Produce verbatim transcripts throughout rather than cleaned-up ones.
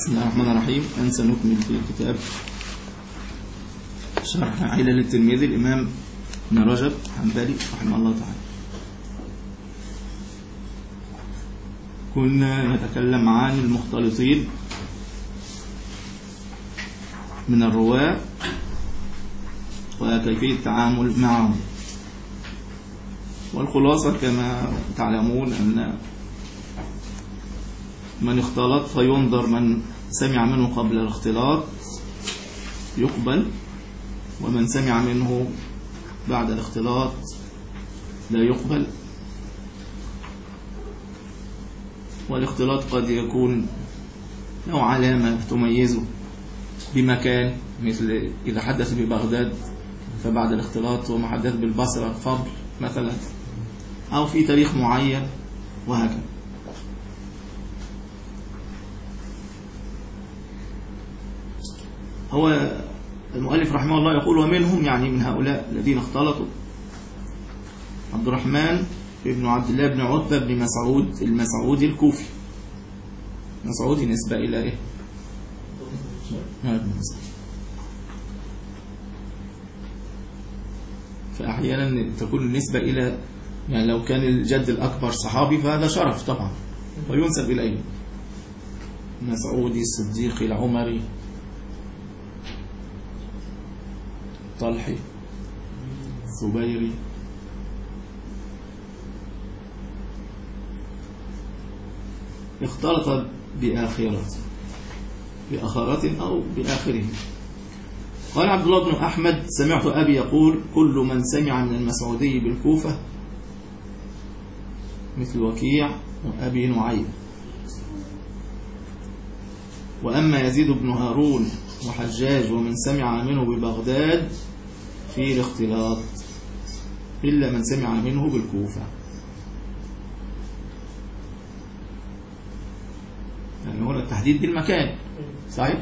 بسم الله الرحمن الرحيم. أنسى نكمل في كتاب شرح علل الترمذي الإمام ابن رجب حنبلي رحمه الله تعالى. كنا نتكلم عن المختلطين من الرواة وكيفية التعامل معهم، والخلاصة كما تعلمون أن من اختلط فينظر من سمع منه قبل الاختلاط يقبل، ومن سمع منه بعد الاختلاط لا يقبل. والاختلاط قد يكون له علامة تميزه بمكان، مثل إذا حدث ببغداد فبعد الاختلاط وما حدث بالبصرة قبل مثلا، أو في تاريخ معين وهكذا. هو المؤلف رحمه الله يقول ومنهم، يعني من هؤلاء الذين اختلطوا، عبد الرحمن بن عبد الله بن عتبة بن مسعود المسعودي الكوفي. مسعودي نسبة إلى إيه؟ فأحيانا تكون النسبة إلى، يعني لو كان الجد الأكبر صحابي فهذا شرف طبعا وينسب إليه. مسعودي الصديقي العمري طلحي الزبيري. اختلط بآخرة بآخرة أو بآخره. قال عبد الله بن أحمد سمعت أبي يقول كل من سمع من المسعودي بالكوفة مثل وكيع وأبي نعيم، وأما يزيد بن هارون وحجاج ومن سمع منه ببغداد في الاختلاط إلا من سمع منه بالكوفة. يعني هنا التحديد بالمكان صحيح؟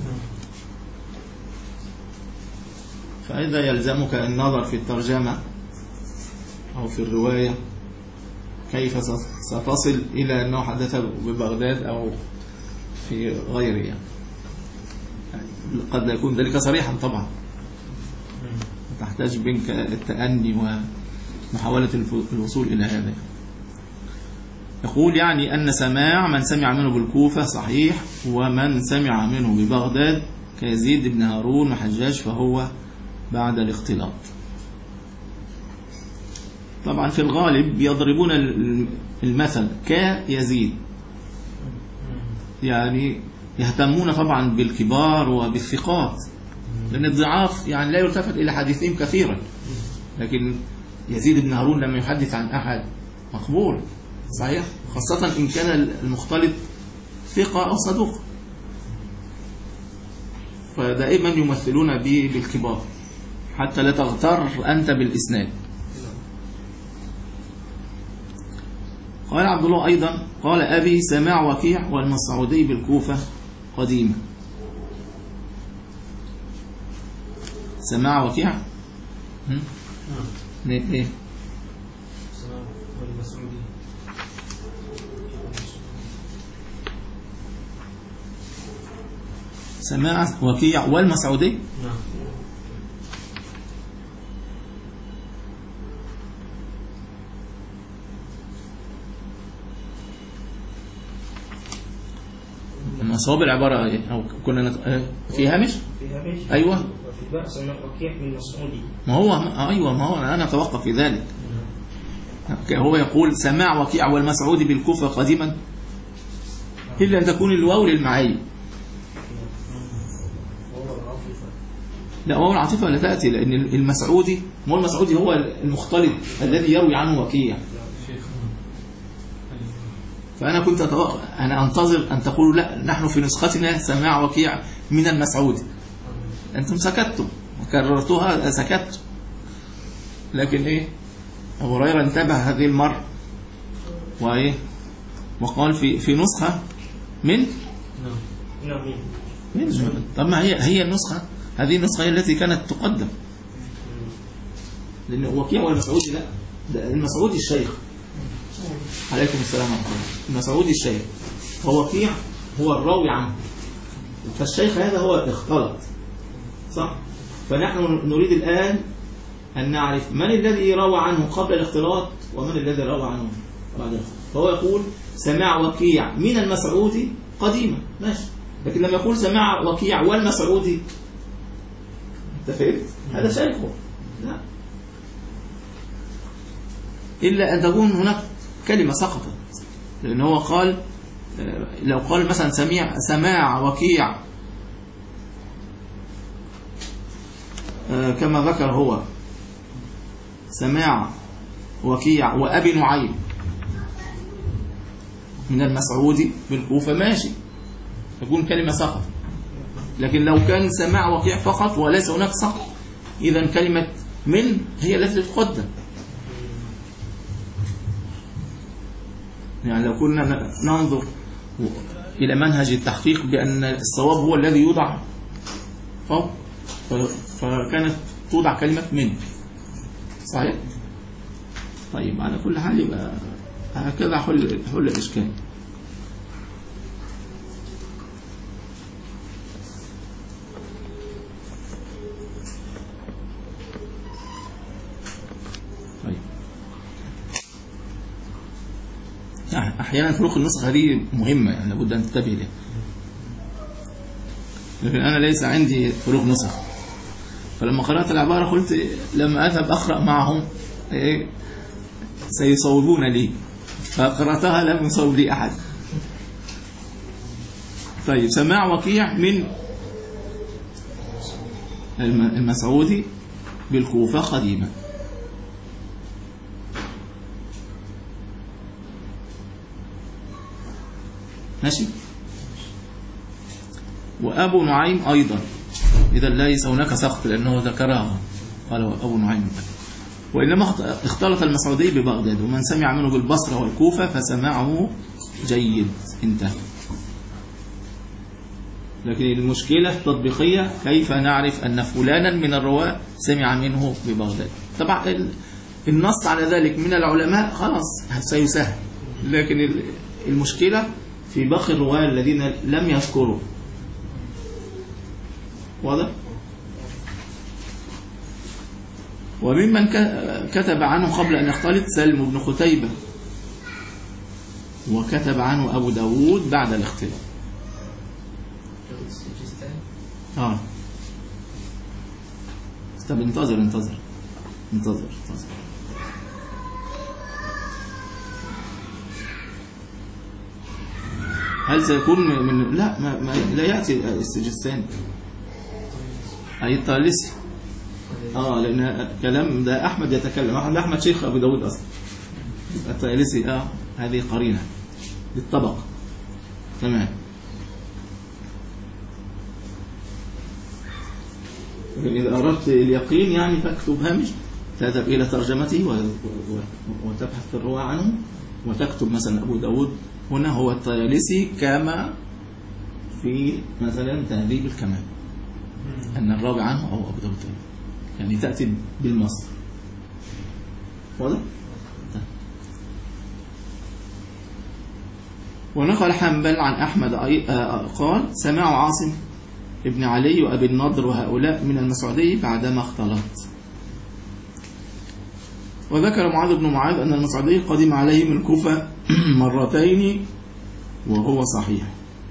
فإذا يلزمك النظر في الترجمة أو في الرواية كيف ستصل إلى أنه حدث ببغداد أو في غيره، يعني قد يكون ذلك صريحا طبعا، تحتاج منك التأني ومحاولة الوصول إلى هذا. يقول يعني أن سماع من سمع منه بالكوفة صحيح، ومن سمع منه ببغداد كيزيد بن هارون وحجاج فهو بعد الاختلاط. طبعا في الغالب يضربون المثل كيزيد، يعني يهتمون طبعا بالكبار وبالثقات، لأن الضعاف يعني لا يلتفت إلى حديثهم كثيرا، لكن يزيد بن هارون لما يحدث عن أحد مقبول صحيح، خاصة إن كان المختلط ثقة أو صدوق، فدائما يمثلون به بالكبار حتى لا تغتر أنت بالإسناد. قال عبد الله أيضا قال أبي سماع وكيع والمسعودي بالكوفة قديما. سماع وكيع ايه؟ سماع وكيع والمسعودي صواب العبارة ايه؟ أو كنا نت... في هامش؟ في هامش أيوة وفي بأس وكيع من مسعودي. ما هو أيوة ما هو أنا أتوقف في ذلك. هو يقول سماع وكيع والمسعودي بالكوفة قديما، إلا أن تكون الواو للمعي. لا واو العاطفة لا تأتي، لأن المسعودي هو المسعودي هو المختلط الذي يروي عنه وكيع. فأنا كنت أتوقع أنا أنتظر أن تقولوا لا نحن في نسختنا سماع وكيع من المسعودي، أنتم سكتتم وكررتوها سكتتم، لكن إيه أبو هريرة انتبه هذه المرة وإيه وقال في في نسخة من من طب ما هي هي النسخة، هذه النسخة هي التي كانت تقدم، لأن وكيع والمسعودي لا، ده المسعودي الشيخ عليكم السلام ورحمة الله. المسعودي الشيخ ووكيع هو الراوي عنه، فالشيخ هذا هو اختلط، صح؟ فنحن نريد الآن أن نعرف من الذي روى عنه قبل الاختلاط ومن الذي روى عنه بعد الاختلاط. فهو يقول سماع وكيع من المسعودي قديما، ماشي، لكن لما يقول سماع وكيع والمسعودي، انت فهمت؟ هذا شيخه، لا، إلا أن تكون هناك كلمة سقطت، لأن هو قال لو قال مثلا سميع سماع وكيع كما ذكر هو سماع وكيع وأبي نعيم من المسعودي بالكوفة، ماشي، تكون كلمة سقط. لكن لو كان سماع وكيع فقط وليس هناك سقط، إذا كلمة من هي التي تقدم. يعني لو كنا ننظر إلى منهج التحقيق بأن الصواب هو الذي يوضع فوق، فكانت توضع كلمة من، صحيح؟ طيب على كل حال يبقى هكذا حل حل الإشكال. طيب أحيانا فروق النسخ هذه مهمة، يعني لابد أن تنتبه لها، لكن أنا ليس عندي فروق نسخ، فلما قرأت العبارة قلت لما أذهب أقرأ معهم سيصوبون لي، فقرأتها لم يصوب لي أحد. طيب سماع وكيع من المسعودي بالكوفة قديما، ماشي، وأبو نعيم أيضا، إذا ليس هناك سقط لأنه ذكرها، قال أبو نعيم، وإنما اختلط المسعودي ببغداد، ومن سمع منه بالبصرة والكوفة فسمعه جيد، انتهى. لكن المشكلة التطبيقية كيف نعرف أن فلانا من الرواة سمع منه ببغداد؟ طبعا النص على ذلك من العلماء خلاص سيسهل، لكن المشكلة في باقي الرواة الذين لم يذكروا، واضح؟ وممن كتب عنه قبل أن يختلط سلم بن ختيبة، وكتب عنه أبو داود بعد الاختلاط. آه طب انتظر انتظر انتظر انتظر هل سيكون من لا ما ما لا يأتي السجستاني أي الطالسي؟ اه لأن كلام ده أحمد يتكلم، أحمد شيخ أبو داود أصلا، الطالسي اه هذه قرينة للطبق، تمام. إذا أردت اليقين يعني فاكتب هامش، تذهب إلى ترجمته وتبحث في الرواة عنه، وتكتب مثلا أبو داود هنا هو الطيالسي كما في مثلا تهذيب الكمال أن الراوي عنه هو أبو داود، يعني تأتي بالمصدر، واضح؟ ونقل حنبل عن أحمد قال سمع عاصم ابن علي وأبي النضر وهؤلاء من المسعودي بعدما اختلط. وذكر معاذ بن معاذ أن المسعودي قدم عليه من الكوفة مرتين وهو صحيح،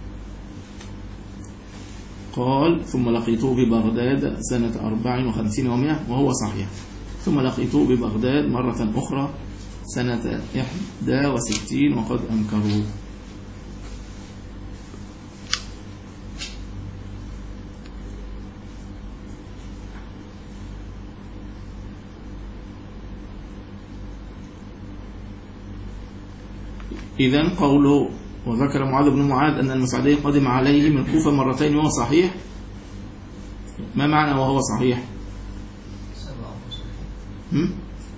قال ثم لقيته ببغداد سنة أربع وخمسين ومئة وهو صحيح، ثم لقيته ببغداد مرة أخرى سنة إحدى وستين وقد أنكروه. إذن قوله وذكر معاذ بن معاذ أن المسعودي قدم عليه من الكوفة مرتين وهو صحيح، ما معنى وهو صحيح؟ هم؟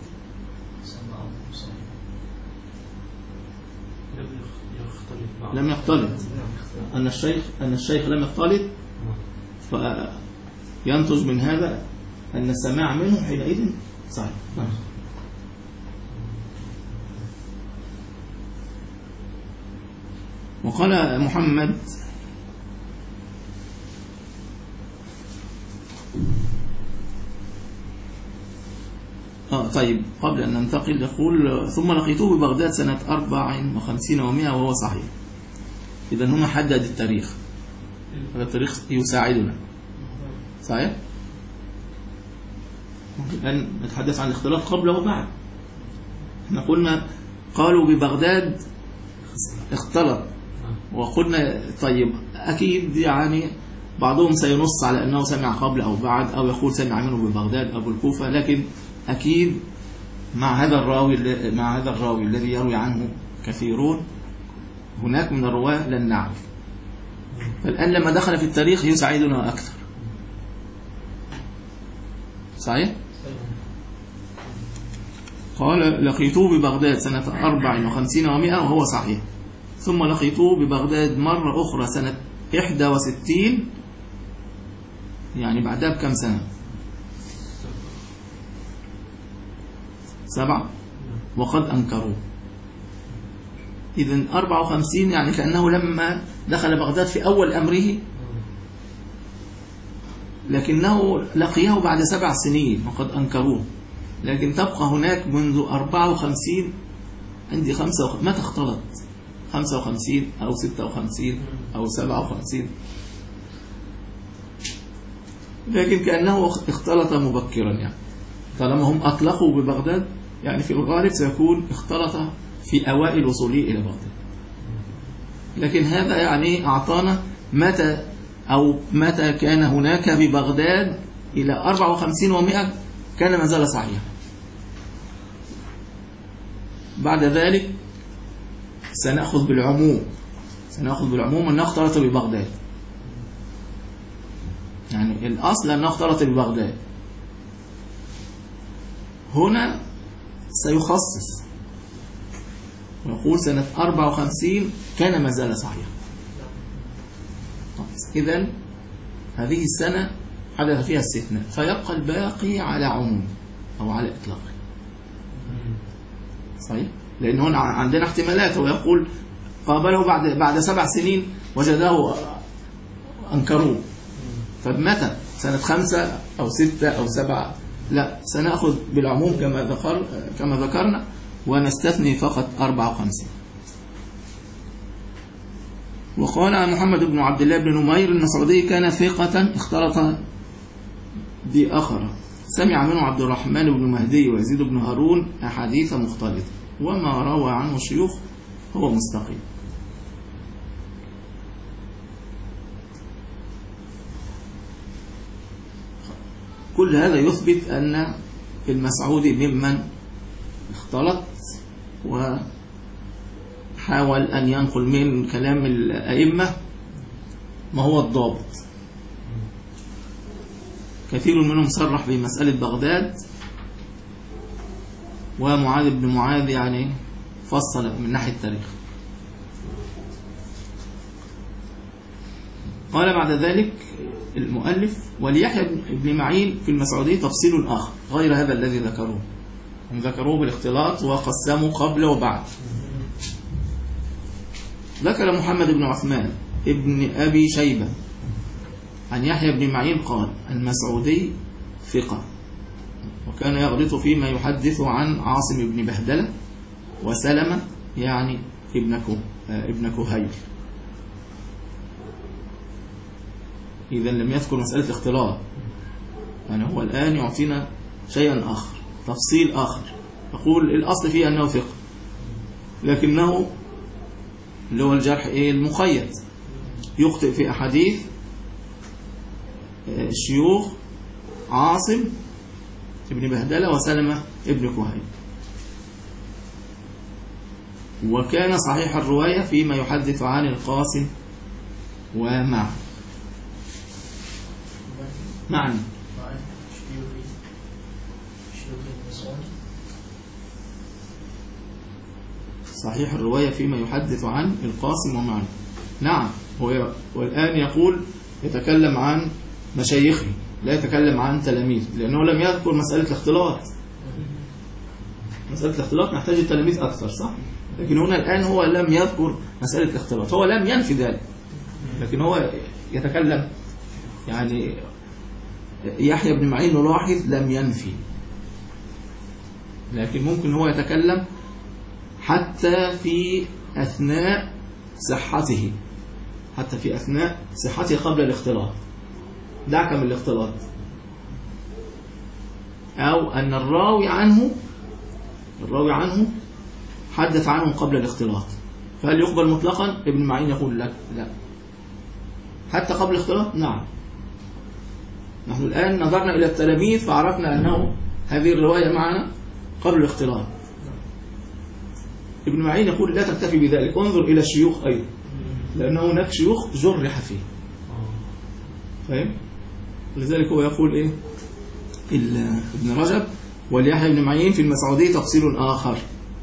لم يختلط، أن الشيخ أن الشيخ لم يختلط، فينتج من هذا أن السماع منه حينئذ صحيح. وقال محمد طيب قبل أن ننتقل يقول ثم لقيته ببغداد سنة أربع وخمسين ومائة وهو صحيح. إذا هنا حدد التاريخ، هذا التاريخ يساعدنا صحيح؟ الآن نتحدث عن الاختلاط قبل وبعد. احنا قلنا قالوا ببغداد اختلط، وقلنا طيب أكيد يعني بعضهم سينص على أنه سمع قبل أو بعد، أو يقول سمع منه ببغداد أو بالكوفة، لكن أكيد مع هذا الراوي مع هذا الراوي الذي يروي عنه كثيرون هناك من الرواة لن نعرف. فالآن لما دخل في التاريخ يساعدنا أكثر صحيح؟ قال لقيته ببغداد سنة أربع وخمسين ومائة وهو صحيح، ثم لقيته ببغداد مرة أخرى سنة إحدى وستين، يعني بعدها بكم سنة؟ سبعة، وقد أنكروه. إذن أربعة وخمسين يعني كأنه لما دخل بغداد في أول أمره، لكنه لقيه بعد سبع سنين وقد أنكروه. لكن تبقى هناك منذ أربعة وخمسين عندي خمسة وخ... ما تختلط خمسة وخمسين أو ستة وخمسين أو سبعة وخمسين، لكن كأنه اختلط مبكرا. يعني طالما هم أطلقوا ببغداد يعني في الغالب سيكون اختلط في أوائل وصوله إلى بغداد. لكن هذا يعني أعطانا متى أو متى كان هناك ببغداد إلى أربعة وخمسين ومائة كان ما زال صحيحا. بعد ذلك سنأخذ بالعموم سنأخذ بالعموم أنه اختلط ببغداد، يعني الأصل أنه اختلط ببغداد. هنا سيخصص ويقول سنة أربعة وخمسين كان ما زال صحيحا. إذن هذه السنة حدث فيها استثناء، فيبقى الباقي على عموم أو على إطلاق صحيح؟ لأن هنا عندنا احتمالات، ويقول قابله بعد بعد سبع سنين وجده أنكروه. طب متى؟ سنة خمسة أو ستة أو سبعة؟ لا، سنأخذ بالعموم كما ذكر كما ذكرنا، ونستثني فقط أربعة وخمسين. وقال عن محمد بن عبد الله بن نمير المسعودي كان ثقة اختلط بآخر، سمع منه عبد الرحمن بن مهدي ويزيد بن هارون أحاديث مختلطة، وما روى عنه الشيوخ هو مستقيم. كل هذا يثبت أن المسعودي ممن اختلط وحاول أن ينقل من كلام الأئمة ما هو الضابط. كثير منهم صرح بمسألة بغداد، ومعاذ بن معاذ يعني فصل من ناحية التاريخ. قال بعد ذلك المؤلف وليحيى بن معين في المسعودي تفصيل آخر غير هذا الذي ذكروه، هم ذكروه بالاختلاط وقسموا قبل وبعد. ذكر محمد بن عثمان ابن أبي شيبة عن يحيى بن معين قال المسعودي ثقة، وكان يغلط فيما يحدث عن عاصم بن بهدلة وسلمة يعني ابن ابن كهيل. إذا لم يذكر مسألة الاختلاط، يعني هو الآن يعطينا شيئا آخر، تفصيل آخر. يقول الأصل فيه أنه ثقة، لكنه اللي هو الجرح إيه المقيد، يخطئ في أحاديث الشيوخ عاصم ابن بهدلة وسلمة ابن كهيل. وكان صحيح الرواية فيما يحدث عن القاسم ومعه معنى صحيح الرواية فيما يحدث عن القاسم ومعنى. نعم، هو والآن يقول يتكلم عن مشايخه لا يتكلم عن تلاميذ، لأنه لم يذكر مسألة الاختلاط. مسألة الاختلاط نحتاج التلاميذ أكثر صح؟ لكن هنا الآن هو لم يذكر مسألة الاختلاط، هو لم ينفي ذلك، لكن هو يتكلم يعني يحيى بن معين نلاحظ لم ينفي، لكن ممكن هو يتكلم حتى في أثناء صحته، حتى في أثناء صحته قبل الاختلاط، دعك من الاختلاط، أو أن الراوي عنه الراوي عنه حدث عنه قبل الاختلاط، فهل يقبل مطلقا؟ ابن معين يقول لك لا، حتى قبل الاختلاط نعم. نحن الآن نظرنا إلى التلاميذ فعرفنا أنه هذه الرواية معنا قبل الاختلاط. ابن معين يقول لا تكتفي بذلك، انظر إلى الشيوخ أيضا، لأن هناك شيوخ جرح فيه، فاهم؟ لذلك هو يقول إيه ابن رجب وليحيى بن معين في المسعودي تفصيل آخر.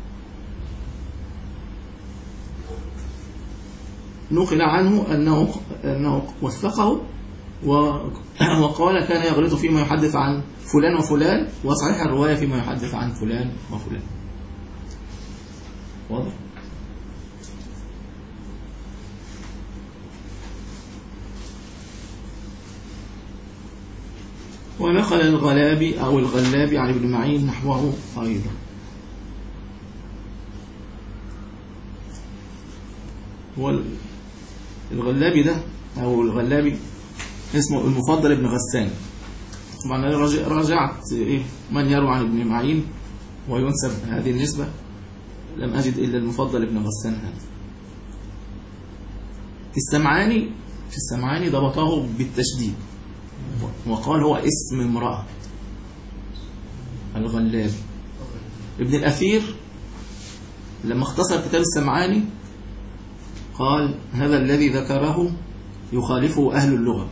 نقل عنه أنه, أنه وثقه وقال كان يغلط فيما يحدث عن فلان وفلان، وصحيح الرواية فيما يحدث عن فلان وفلان. واضح؟ ونقل الغلابي أو الغلابي عن ابن معين نحوه أيضا. هو الغلابي ده أو الغلابي اسمه المفضل ابن غسان. طبعا أنا راجعت إيه من يروي عن ابن معين وينسب هذه النسبة، لم أجد إلا المفضل ابن غسان هذا. السمعاني في السمعاني ضبطه بالتشديد وقال هو اسم امرأة الغلابي. ابن الأثير لما اختصر كتاب السمعاني قال هذا الذي ذكره يخالفه أهل اللغة،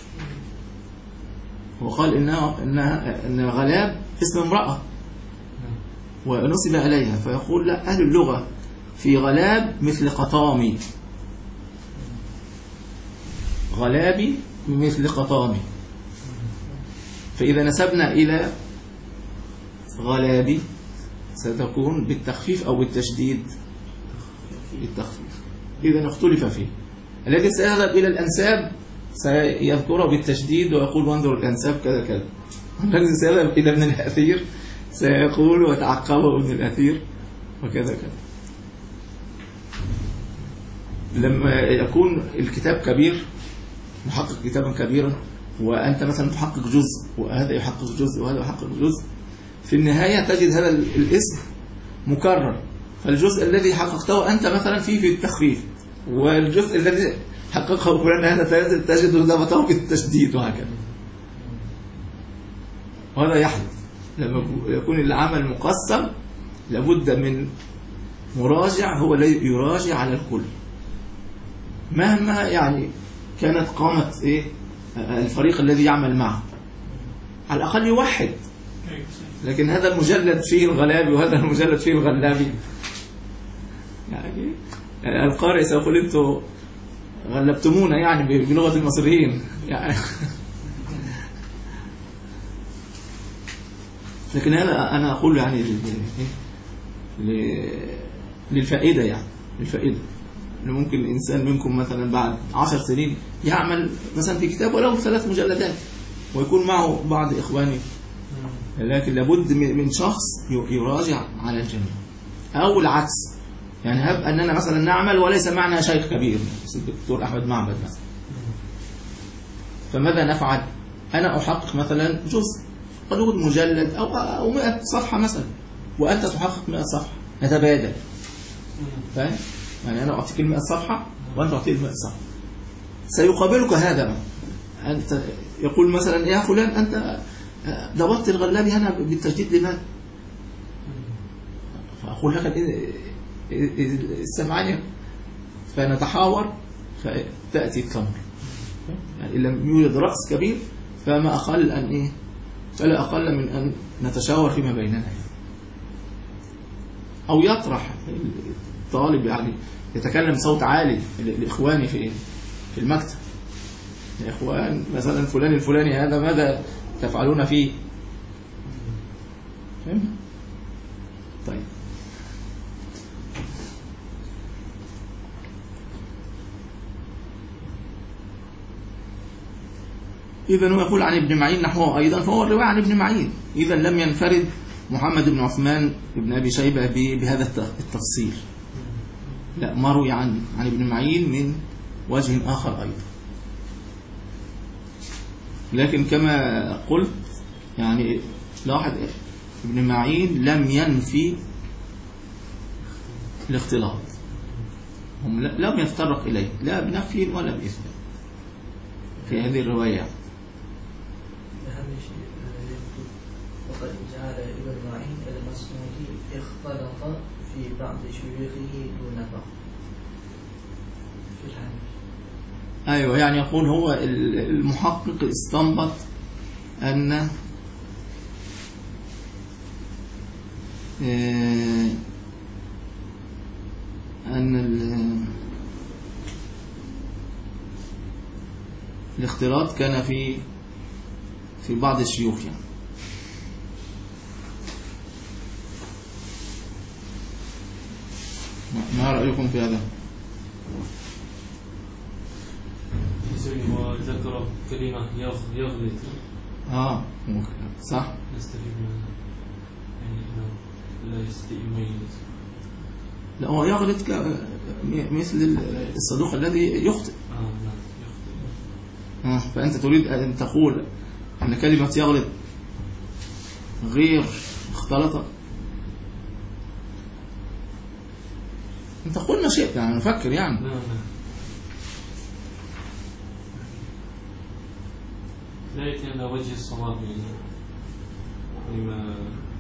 وقال إنها, إنها إن غلاب اسم امرأة ونسب إليها، فيقول لا، أهل اللغة في غلاب مثل قطامي، غلابي مثل قطامي، فإذا نسبنا إلى غلابي ستكون بالتخفيف أو بالتشديد، بالتخفيف. إذا اختلف فيه. الذي سيذهب إلى الأنساب سيذكره بالتشديد ويقول وانظر الأنساب كذا كذا، الذي سيذهب إلى ابن الأثير سيقول وتعقبه ابن الأثير وكذا كذا. لما يكون الكتاب كبير، محقق كتابا كبيرا، وأنت مثلا تحقق جزء وهذا يحقق جزء وهذا يحقق جزء، في النهاية تجد هذا الاسم مكرر، فالجزء الذي حققته أنت مثلا فيه في التخفيف، والجزء الذي حققه فلان هذا تجد ضبطه بالتشديد، وهكذا. وهذا يحدث لما يكون العمل مقسم، لابد من مراجع هو الذي يراجع على الكل، مهما يعني كانت قامة إيه الفريق الذي يعمل معه، على الأقل يوحد. لكن هذا المجلد فيه الغلابي وهذا المجلد فيه الغلابي، يعني القارئ سيقول انتوا غلبتمونا يعني بلغة المصريين يعني. لكن هذا أنا أقول يعني للفائدة، يعني للفائدة إنه ممكن إنسان منكم مثلا بعد عشر سنين يعمل مثلا في كتاب ولو ثلاث مجلدات ويكون معه بعض إخواني، لكن لابد من شخص يراجع على الجميع، أو العكس. يعني هب أننا مثلا نعمل وليس معنا شيخ كبير الدكتور أحمد معبد مثلا، فماذا نفعل؟ أنا أحقق مثلا جزء قد مجلد أو أو مئة صفحة مثلا، وأنت تحقق مئة صفحة، نتبادل، فاهم؟ يعني أنا أعطيك المئة صفحة وأنت تعطيك المئة صفحة، سيقابلك هذا. أنت يقول مثلا يا فلان أنت ضبطت الغلابي هنا بالتجديد لماذا؟ فأقول لك السمعانية، فنتحاور فتأتي التمر. يعني إن لم يوجد رأس كبير فما أقل أن إيه؟ فلا أقل من أن نتشاور فيما بيننا، أو يطرح الطالب يعني يتكلم صوت عالي لإخواني في في المكتب، يا إخوان مثلا فلان الفلاني هذا ماذا تفعلون فيه؟ فهمت؟ طيب، إذا هو يقول عن ابن معين نحوه أيضا، فهو الرواية عن ابن معين. إذا لم ينفرد محمد بن عثمان بن أبي شيبة بهذا التفصيل، لا مروي عن عن ابن معين من وجه آخر أيضا. لكن كما قلت يعني لاحظ ابن معين لم ينفي الاختلاط، هم لم يتطرق إليه لا بنفي ولا بإثبات في هذه الرواية. وقد جعل ابن معين المصمودي اختلط في بعض شيوخه دون بعض في الحديث. أيوة، يعني يقول هو المحقق استنبط أن أن الاختلاط كان في في بعض الشيوخ يعني. ما رأيكم في هذا؟ وذكر كلمة يغلط. اه صح. نستفيد منها يعني انه لا يستطيع يميز. لا هو يغلط مثل الصدوق الذي يخطئ. اه نعم يخطئ. اه فأنت تريد أن تقول أن كلمة يغلط غير اختلط. انت قلنا شيء يعني نفكر يعني. نعم نعم. لا يأتي على وجه الصواب يعني لما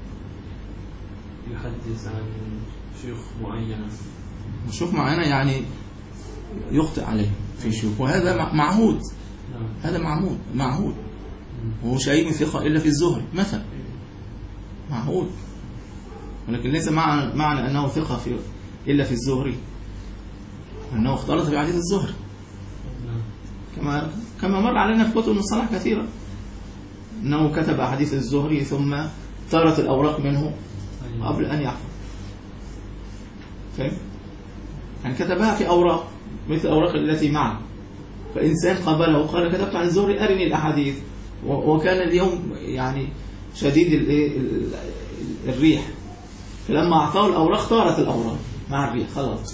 يحدث عن شيوخ معينة. شيوخ معينة يعني يخطئ عليه في شيوخ، وهذا معهود. نعم. هذا معهود معهود وهو شيء ثقة إلا في الزهري مثلا معهود، ولكن ليس معنى معنى أنه ثقة في إلا في الزهري أنه اختلط في حديث الزهري. نعم. كما كما مر علينا في كتب المصطلح كثيرا أنه كتب أحاديث الزهري ثم طارت الأوراق منه قبل أن يحفظ. فهم؟ يعني كتبها في أوراق مثل الأوراق التي معه، فإنسان قبله وقال كتبت عن الزهري أرني الأحاديث، وكان اليوم يعني شديد الريح، فلما أعطاه الأوراق طارت الأوراق مع الريح خلاص.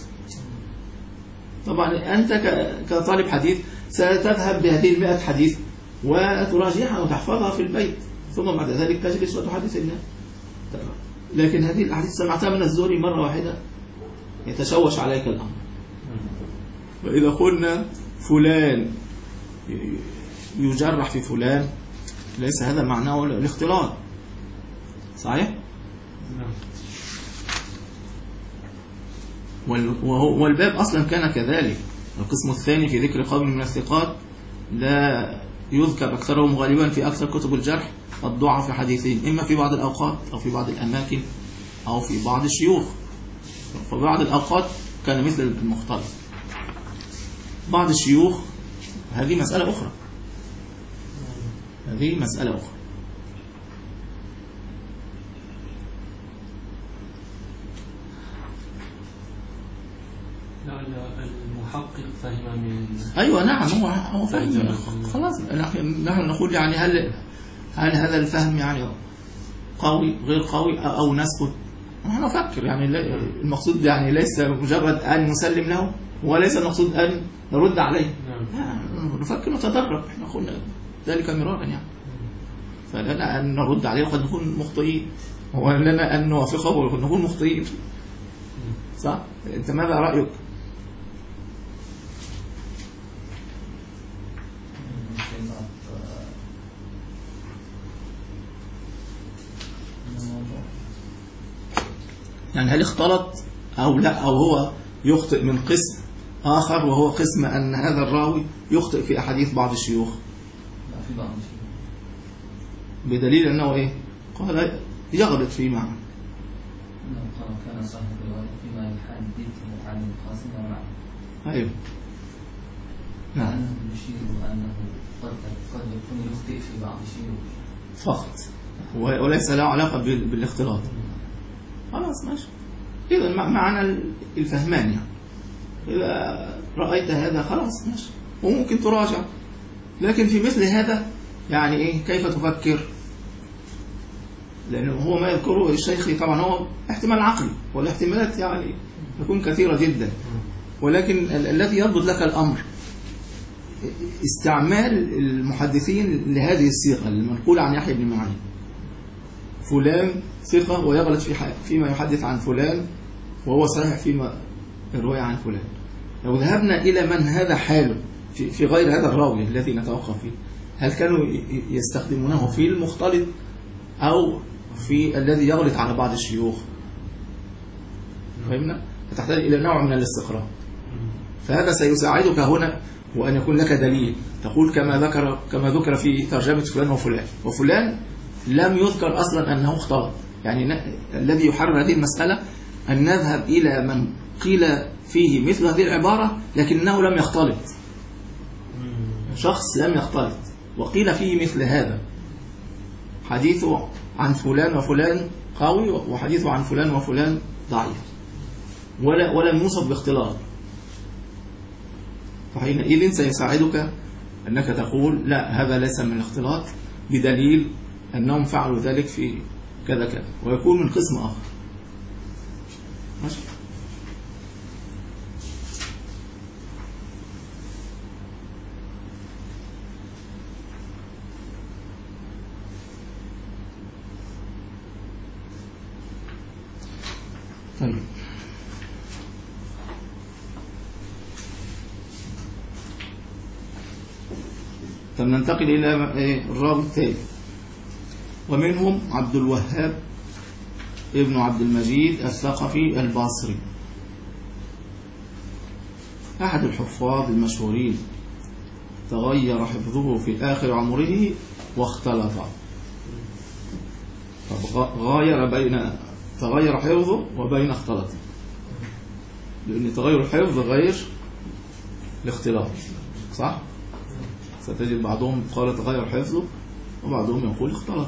طبعا أنت كطالب حديث ستذهب بهذه المئة حديث وتراجعها وتحفظها في البيت، ثم بعد ذلك تجلس وتحدث الناس. لكن هذه الأحاديث سمعتها من الزهري مرة واحدة يتشوش عليك الأمر. وإذا قلنا فلان يجرح في فلان ليس هذا معناه الاختلاط، صحيح؟ والباب أصلا كان كذلك. القسم الثاني في ذكر قوم من الثقات لا يذكر أكثرهم غالبا في أكثر كتب الجرح الضعف في حديثين، إما في بعض الأوقات أو في بعض الأماكن أو في بعض الشيوخ. فبعض الأوقات كان مثل المختلط، بعض الشيوخ هذه مسألة أخرى، هذه مسألة أخرى. المحقق فهم من أيوة نعم هو هو فهم خلاص. نحن نقول يعني هل هل هذا الفهم يعني قوي غير قوي أو نسكت؟ نحن نفكر يعني. المقصود يعني ليس مجرد أن نسلم له، وليس المقصود أن نرد عليه. نعم. نفكر نتدرب. احنا قلنا ذلك مرارا يعني. فلنا أن نرد عليه وقد نكون مخطئين، ولنا أن نوافقه وقد نكون مخطئين. صح؟ أنت ماذا رأيك؟ يعني هل اختلط أو لا، أو هو يخطئ من قسم آخر وهو قسم أن هذا الراوي يخطئ في أحاديث بعض الشيوخ؟ لا في بعض الشيوخ، بدليل أنه إيه؟ قال يغلط في معنى. نعم كان صاحب الرواية فيما يحدث عن القاسم ومعنى. أيوه نعم. أنه يشير أنه قد قد يكون يخطئ في بعض الشيوخ فقط وليس له علاقة بالاختلاط. خلاص ماشي. إذا معنى الفهمان يعني. إذا رأيت هذا خلاص ماشي، وممكن تراجع. لكن في مثل هذا يعني إيه؟ كيف تفكر؟ لأنه هو ما يذكره الشيخ طبعا هو احتمال عقلي، والاحتمالات يعني تكون كثيرة جدا، ولكن ال الذي يضبط لك الأمر استعمال المحدثين لهذه الصيغة المنقولة عن يحيى بن معين. فلان ثقة ويغلط في فيما يحدث عن فلان وهو صحيح فيما يروي عن فلان. لو ذهبنا إلى من هذا حاله في, في غير هذا الراوي الذي نتوقف فيه، هل كانوا يستخدمونه في المختلط أو في الذي يغلط على بعض الشيوخ؟ فهمنا؟ فتحتاج إلى نوع من الاستقراء. فهذا سيساعدك هنا، وأن يكون لك دليل تقول كما ذكر كما ذكر في ترجمة فلان وفلان، وفلان لم يذكر أصلا أنه اختلط. يعني الذي يحرر هذه المسألة أن نذهب إلى من قيل فيه مثل هذه العبارة لكنه لم يختلط، شخص لم يختلط وقيل فيه مثل هذا، حديثه عن فلان وفلان قوي وحديثه عن فلان وفلان ضعيف، ولا ولم يوصف باختلاط. فحينئذ سيساعدك أنك تقول لا، هذا ليس من الاختلاط بدليل أنهم فعلوا ذلك في كذا كذا، ويكون من قسم آخر. ماشي. طيب طب ننتقل إلى الراوي التالي، ومنهم عبد الوهاب ابن عبد المجيد الثقفي البصري، أحد الحفاظ المشهورين، تغير حفظه في آخر عمره واختلط. طب غاير بين تغير حفظه وبين اختلط، لأن تغير الحفظ غير الاختلاط، صح؟ ستجد بعضهم قال تغير حفظه وبعضهم يقول اختلط.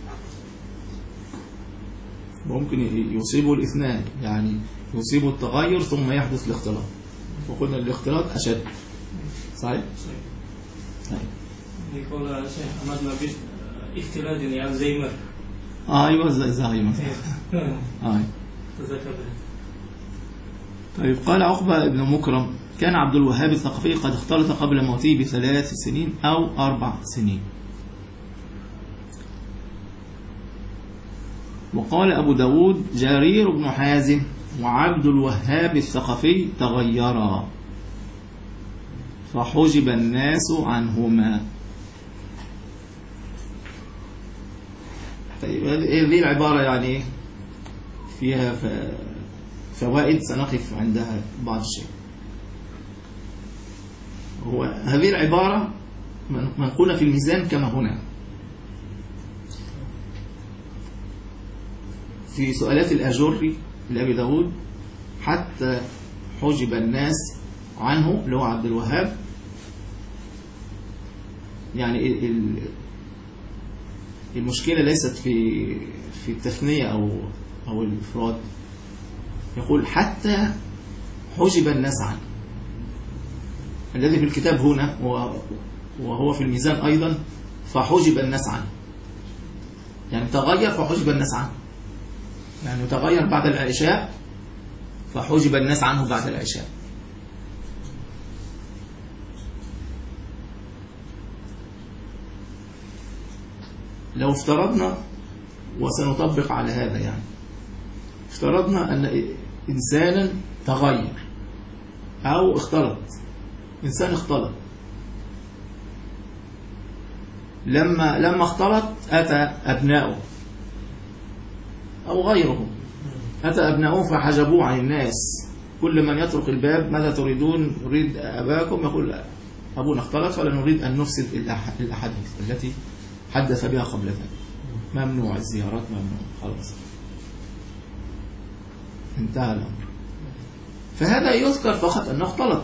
ممكن يصيبه الاثنان، يعني يصيبه التغير ثم يحدث الاختلاط، وقلنا الاختلاط أشد. صحيح؟ صحيح. يقول الشيخ أحمد نبيل اختلاط يعني الزهايمر. أيوة الزهايمر. أيوة. طيب قال عقبة بن مكرم: كان عبد الوهاب الثقفي قد اختلط قبل موته بثلاث سنين أو أربع سنين. وقال أبو داود: جرير بن حازم وعبد الوهاب الثقفي تغيرا فحجب الناس عنهما. طيب هذه العبارة يعني فيها فوائد سنقف عندها بعض الشيء. هو هذه العبارة منقولة في الميزان كما هنا في سؤالات الأجري لأبي داود: حتى حجب الناس عنه، اللي هو عبد الوهاب. يعني المشكلة ليست في في التثنية أو أو الإفراد، يقول حتى حجب الناس عنه. الذي في الكتاب هنا وهو في الميزان أيضا فحجب الناس عنه، يعني تغير فحجب الناس عنه، يعني تغير بعد العشاء فحجب الناس عنه بعد العشاء. لو افترضنا وسنطبق على هذا، يعني افترضنا أن إنسانا تغير أو اختلط، إنسان اختلط، لما لما اختلط أتى أبناؤه أو غيره، أتى أبناؤه فحجبوه عن الناس. كل من يطرق الباب: ماذا تريدون؟ نريد أباكم. يقول أبونا اختلط فلا نريد أن نفسد الأحاديث التي حدث بها قبل ذلك، ممنوع الزيارات، ممنوع، خلاص انتهى الأمر. فهذا يذكر فقط أنه اختلط،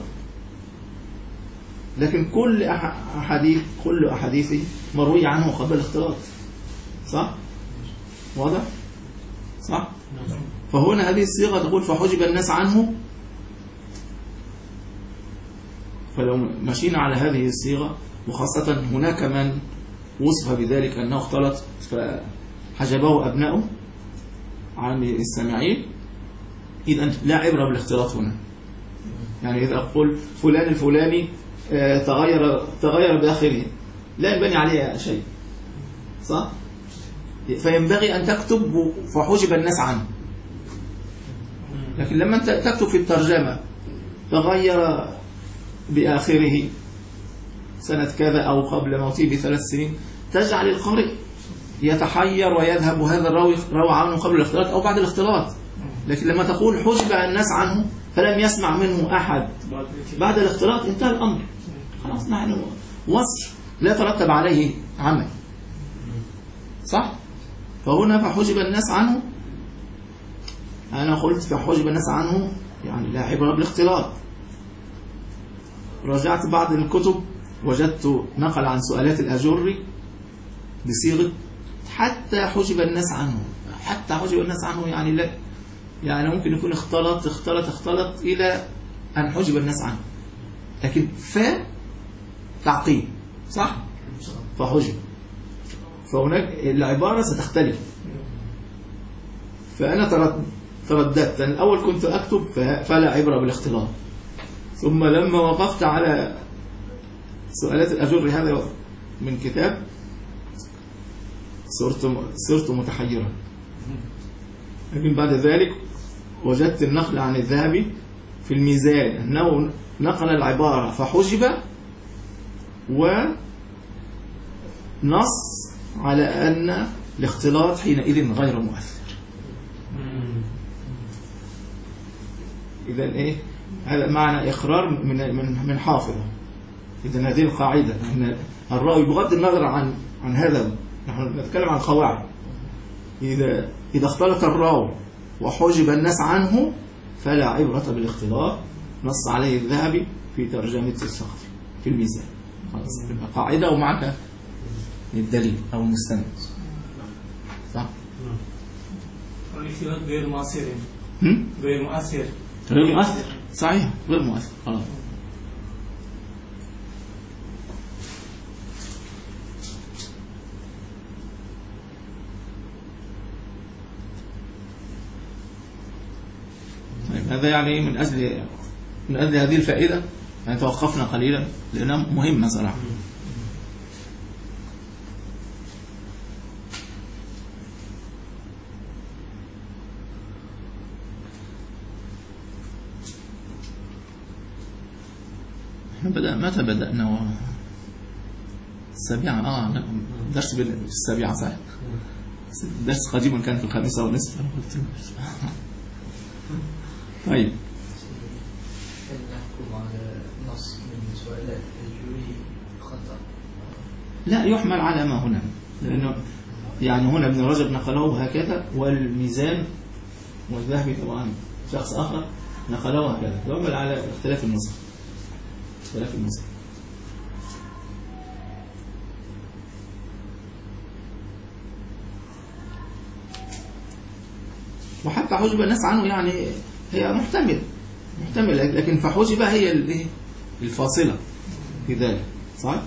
لكن كل أحاديث كل أحاديثه مروي عنه قبل الاختلاط، صح؟ واضح؟ صح؟ فهنا هذه الصيغة تقول فحجب الناس عنه. فلو مشينا على هذه الصيغة، وخاصة هناك من وصف بذلك أنه اختلط حجبه أبنائه عن السامعين، إذا لا عبرة بالاختلاط هنا. يعني إذا أقول فلان الفلاني تغير تغير بآخره لا ينبني عليه شيء، صح؟ فينبغي أن تكتب فحجب الناس عنه. لكن لما أنت تكتب في الترجمة تغير بآخره سنة كذا أو قبل موته بثلاث سنين، تجعل القارئ يتحير ويذهب هذا الراوي روى عنه قبل الاختلاط أو بعد الاختلاط. لكن لما تقول حجب الناس عنه فلم يسمع منه أحد بعد الاختلاط، انتهى الأمر خلاص. نحن وصف لا ترتب عليه عمل، صح؟ فهنا فحجب الناس عنه، أنا قلت فحجب الناس عنه يعني لا عبرة بالاختلاط. رجعت بعض الكتب وجدت نقل عن سؤالات الأجري بصيغة حتى حجب الناس عنه. حتى حجب الناس عنه يعني لا، يعني ممكن يكون اختلط اختلط اختلط إلى أن حجب الناس عنه، لكن ف تعقيب، صح؟ فحجب، فهناك العبارة ستختلف. فأنا ترددت، أنا الأول كنت أكتب فلا عبرة بالاختلاط، ثم لما وقفت على سؤالات الأجر هذا من كتاب صرت صرت متحيرا. لكن بعد ذلك وجدت النقل عن الذهبي في الميزان أنه نقل العبارة فحجب ونص على أن الاختلاط حينئذ غير مؤثر. إذا إيه هذا معنى إقرار من من من حافظة. إذا هذه القاعدة أن الرأي بغض النظر عن عن هذا، نحن نتكلم عن قواعد. إذا إذا اختلط الراوي وحجب الناس عنه فلا عبرة بالاختلاط، نص عليه الذهبي في ترجمة السخطي في الميزان. خلاص تبقى قاعدة ومعك الدليل أو المستند، صح؟ الاختلاط غير مؤثر. غير مؤثر. غير مؤثر، صحيح غير مؤثر. خلاص. هذا يعني من أجل من أجل هذه الفائدة يعني توقفنا قليلا لأنها مهمة صراحة. احنا بدأ متى بدأنا؟ السابعة. اه لا درس بالسابعة صحيح. الدرس قديما كان في الخامسة والنصف. طيب. هل نحكم على نص من سؤالات الجوري خطأ؟ لا يحمل على ما هنا، لأنه يعني هنا ابن رجب نقله هكذا، والميزان والذهبي طبعا شخص آخر نقله هكذا، يحمل على اختلاف النسخ. اختلاف النسخ. وحتى حجب الناس عنه يعني هي محتمل محتمل لكن فحجب هي الفاصلة في ذلك، صح؟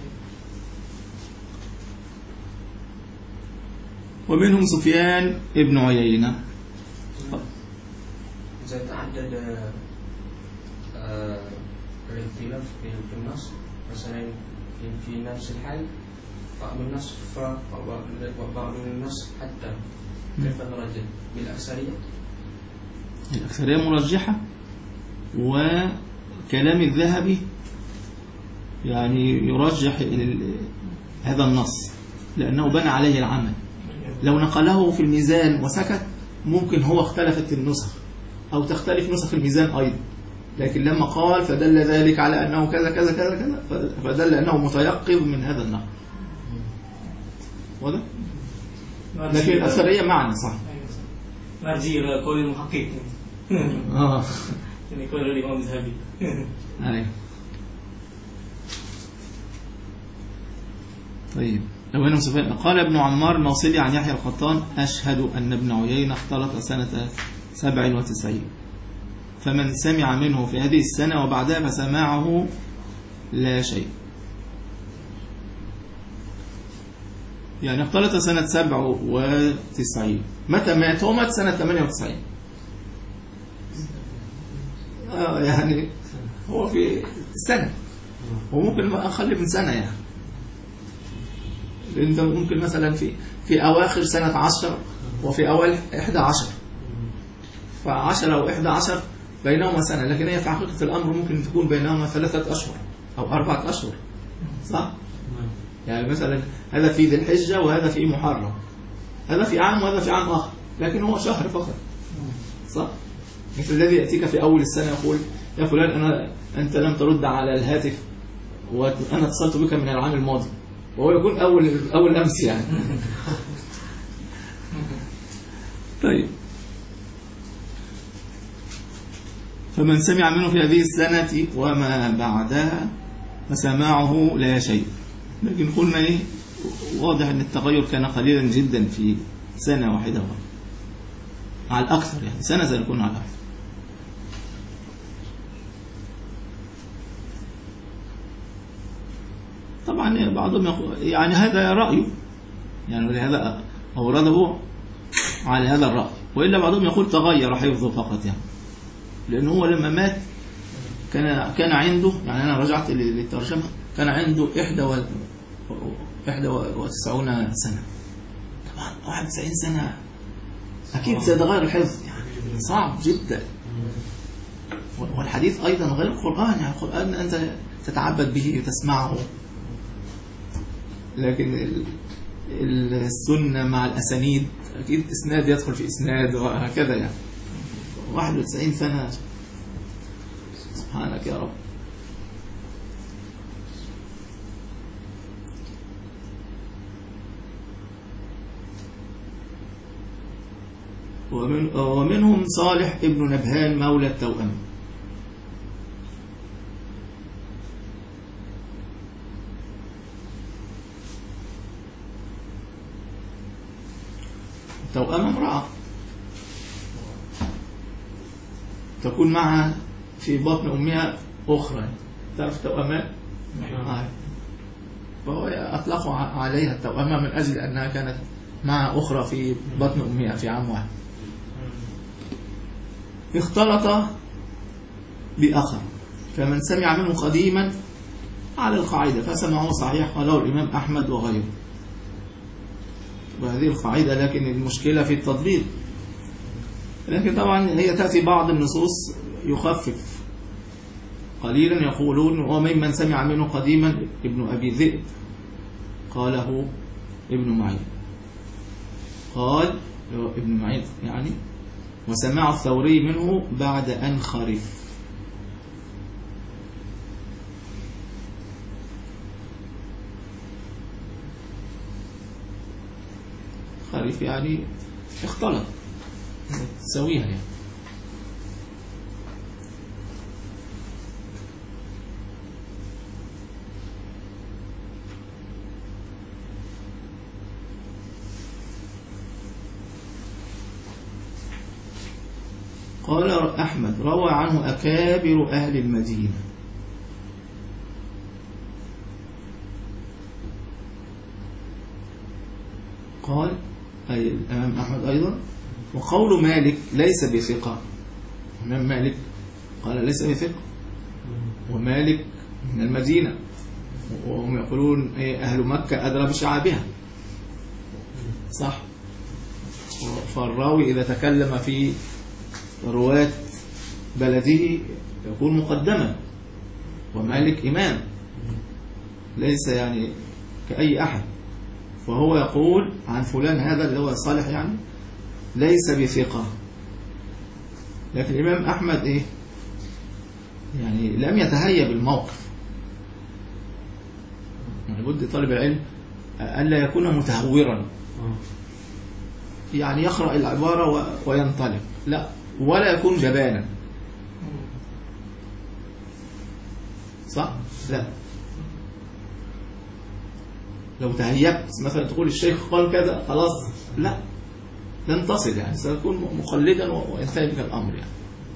ومنهم سفيان ابن عيينة. إذا تعدد الاختلاف في النص مثلا في نفس الحال، بعض النص وبعض النص حتى كيف نرجح بالأكثرية؟ الأكثرية مرجحة، وكلام الذهبي يعني يرجح هذا النص لأنه بنى عليه العمل. لو نقله في الميزان وسكت ممكن هو اختلفت النسخ أو تختلف نسخ الميزان أيضا، لكن لما قال فدل ذلك على أنه كذا كذا كذا كذا فدل أنه متيقظ من هذا النقل. واضح؟ لكن الأكثرية معنى صح. نرجع إلى قول المحقق. آه. يعني قول الإمام الذهبي. أيوه. طيب. لو أنه سفيان قال ابن عمار الموصلي عن يحيى القطان: أشهد أن ابن عيينة اختلط سنة سبع وتسعين، فمن سمع منه في هذه السنة وبعدها فسماعه لا شيء. يعني اختلط سنة سبعة وتسعين. متى مات؟ هو مات سنة ثمانية وتسعين. آه يعني هو في سنة، وممكن أقل من سنة يعني. أنت ممكن مثلا في في أواخر سنة عشر وفي أول إحدى عشر، فعشرة أو إحدى عشر بينهما سنة، لكن هي في حقيقة الأمر ممكن تكون بينهما ثلاثة أشهر أو أربعة أشهر، صح؟ يعني مثلا هذا في ذي الحجة وهذا في محرم، هذا في عام وهذا في عام آخر، لكن هو شهر فقط، صح؟ مثل الذي يأتيك في أول السنة يقول يا فلان أنا أنت لم ترد على الهاتف وأنا اتصلت بك من العام الماضي، وهو يكون أول أول أمس يعني. طيب، فمن سمع منه في هذه السنة وما بعدها فسماعه لا شيء. لكن قلنا إيه، واضح أن التغير كان قليلا جدا في سنة واحدة على الأكثر، يعني سنة سيكون على الأكثر. طبعا بعضهم يقول يعني هذا رأيه، يعني لهذا أورده على هذا الرأي، وإلا بعضهم يقول تغير حفظه فقط، يعني لأنه هو لما مات كان كان عنده، يعني أنا رجعت للترجمة، كان عنده إحدى و إحدى وتسعون سنة. طبعا واحد وتسعين سنة أكيد سيتغير الحفظ، يعني صعب جدا. والحديث أيضا غير القرآن، يعني القرآن أنت تتعبد به وتسمعه، لكن السنة مع الأسانيد أكيد إسناد يدخل في إسناد وهكذا، يعني واحد وتسعين سنة، سبحانك يا رب. ومن ومنهم صالح ابن نبهان مولى التوأم. التوأم امرأة تكون معها في بطن أمها أخرى، تعرف توأمات؟ آه. فهو أطلقوا عليها التوأمة من أجل أنها كانت مع أخرى في بطن أمها في عام واحد. اختلط بآخر، فمن سمع منه قديما على القاعدة فسمعه صحيح، قاله الإمام أحمد وغيره. وهذه القاعدة، لكن المشكلة في التطبيق. لكن طبعا هي تأتي بعض النصوص يخفف قليلا، يقولون وممن سمع منه قديما ابن أبي ذئب قاله ابن معين، قال ابن معين يعني وسمع الثوري منه بعد أن خرف. خرف يعني اختلط، تسويها يعني. قال أحمد روى عنه أكابر أهل المدينة. قال أي الإمام أحمد أيضا. وقول مالك ليس بثقة، الإمام مالك قال ليس بثقة، ومالك من المدينة، وهم يقولون أهل مكة أدرى بشعابها، صح؟ فالراوي إذا تكلم في رواة بلده يكون مقدما، ومالك إمام ليس يعني كأي أحد، فهو يقول عن فلان هذا اللي هو صالح يعني ليس بثقة. لكن الإمام أحمد إيه؟ يعني لم يتهيأ بالموقف. لابد طالب العلم ألا يكون متهورا، يعني يقرأ العبارة وينطلق، لا، ولا يكون جبانا، صح؟ لا، لو تهيبت مثلا تقول الشيخ قال كذا خلاص، لا، لن تصل، يعني ستكون مقلدا وينتهي بك الأمر يعني.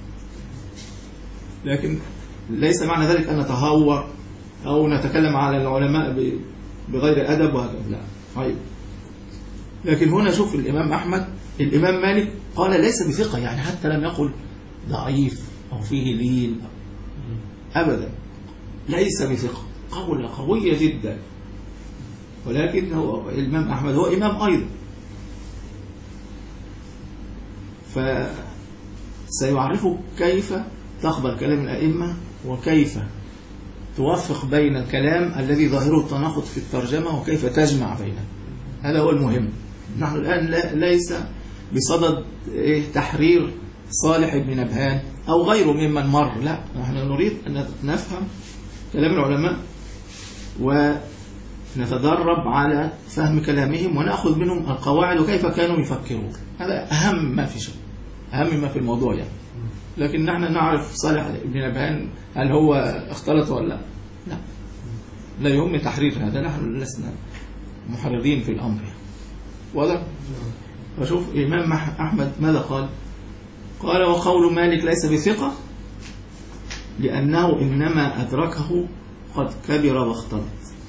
لكن ليس معنى ذلك أن نتهور أو نتكلم على العلماء بغير أدب وهكذا، لا. طيب، لكن هنا شوف الإمام أحمد، الإمام مالك قال ليس بثقة، يعني حتى لم يقل ضعيف أو فيه لين أبدا، ليس بثقة، قولة قوية جدا. ولكن هو الإمام أحمد هو إمام أيضا، فسيعرفك كيف تخبر كلام الأئمة وكيف توفق بين الكلام الذي ظاهره التناقض في الترجمة وكيف تجمع بينه. هذا هو المهم. نحن الآن لا ليس بصدد تحرير صالح بن نبهان أو غيره ممن مر، لا، نحن نريد أن نفهم كلام العلماء ونتدرب على فهم كلامهم ونأخذ منهم القواعد وكيف كانوا يفكرون. هذا أهم ما في شيء، أهم ما في الموضوع يعني. لكن نحن نعرف صالح بن نبهان هل هو اختلط ولا لا؟ لا، لا يهم تحرير هذا، نحن لسنا محررين في الأمر يعني. واضح؟ وشوف الإمام أحمد ماذا قال؟ قال وقول مالك ليس بثقة لأنه إنما أدركه قد كبر واختلط.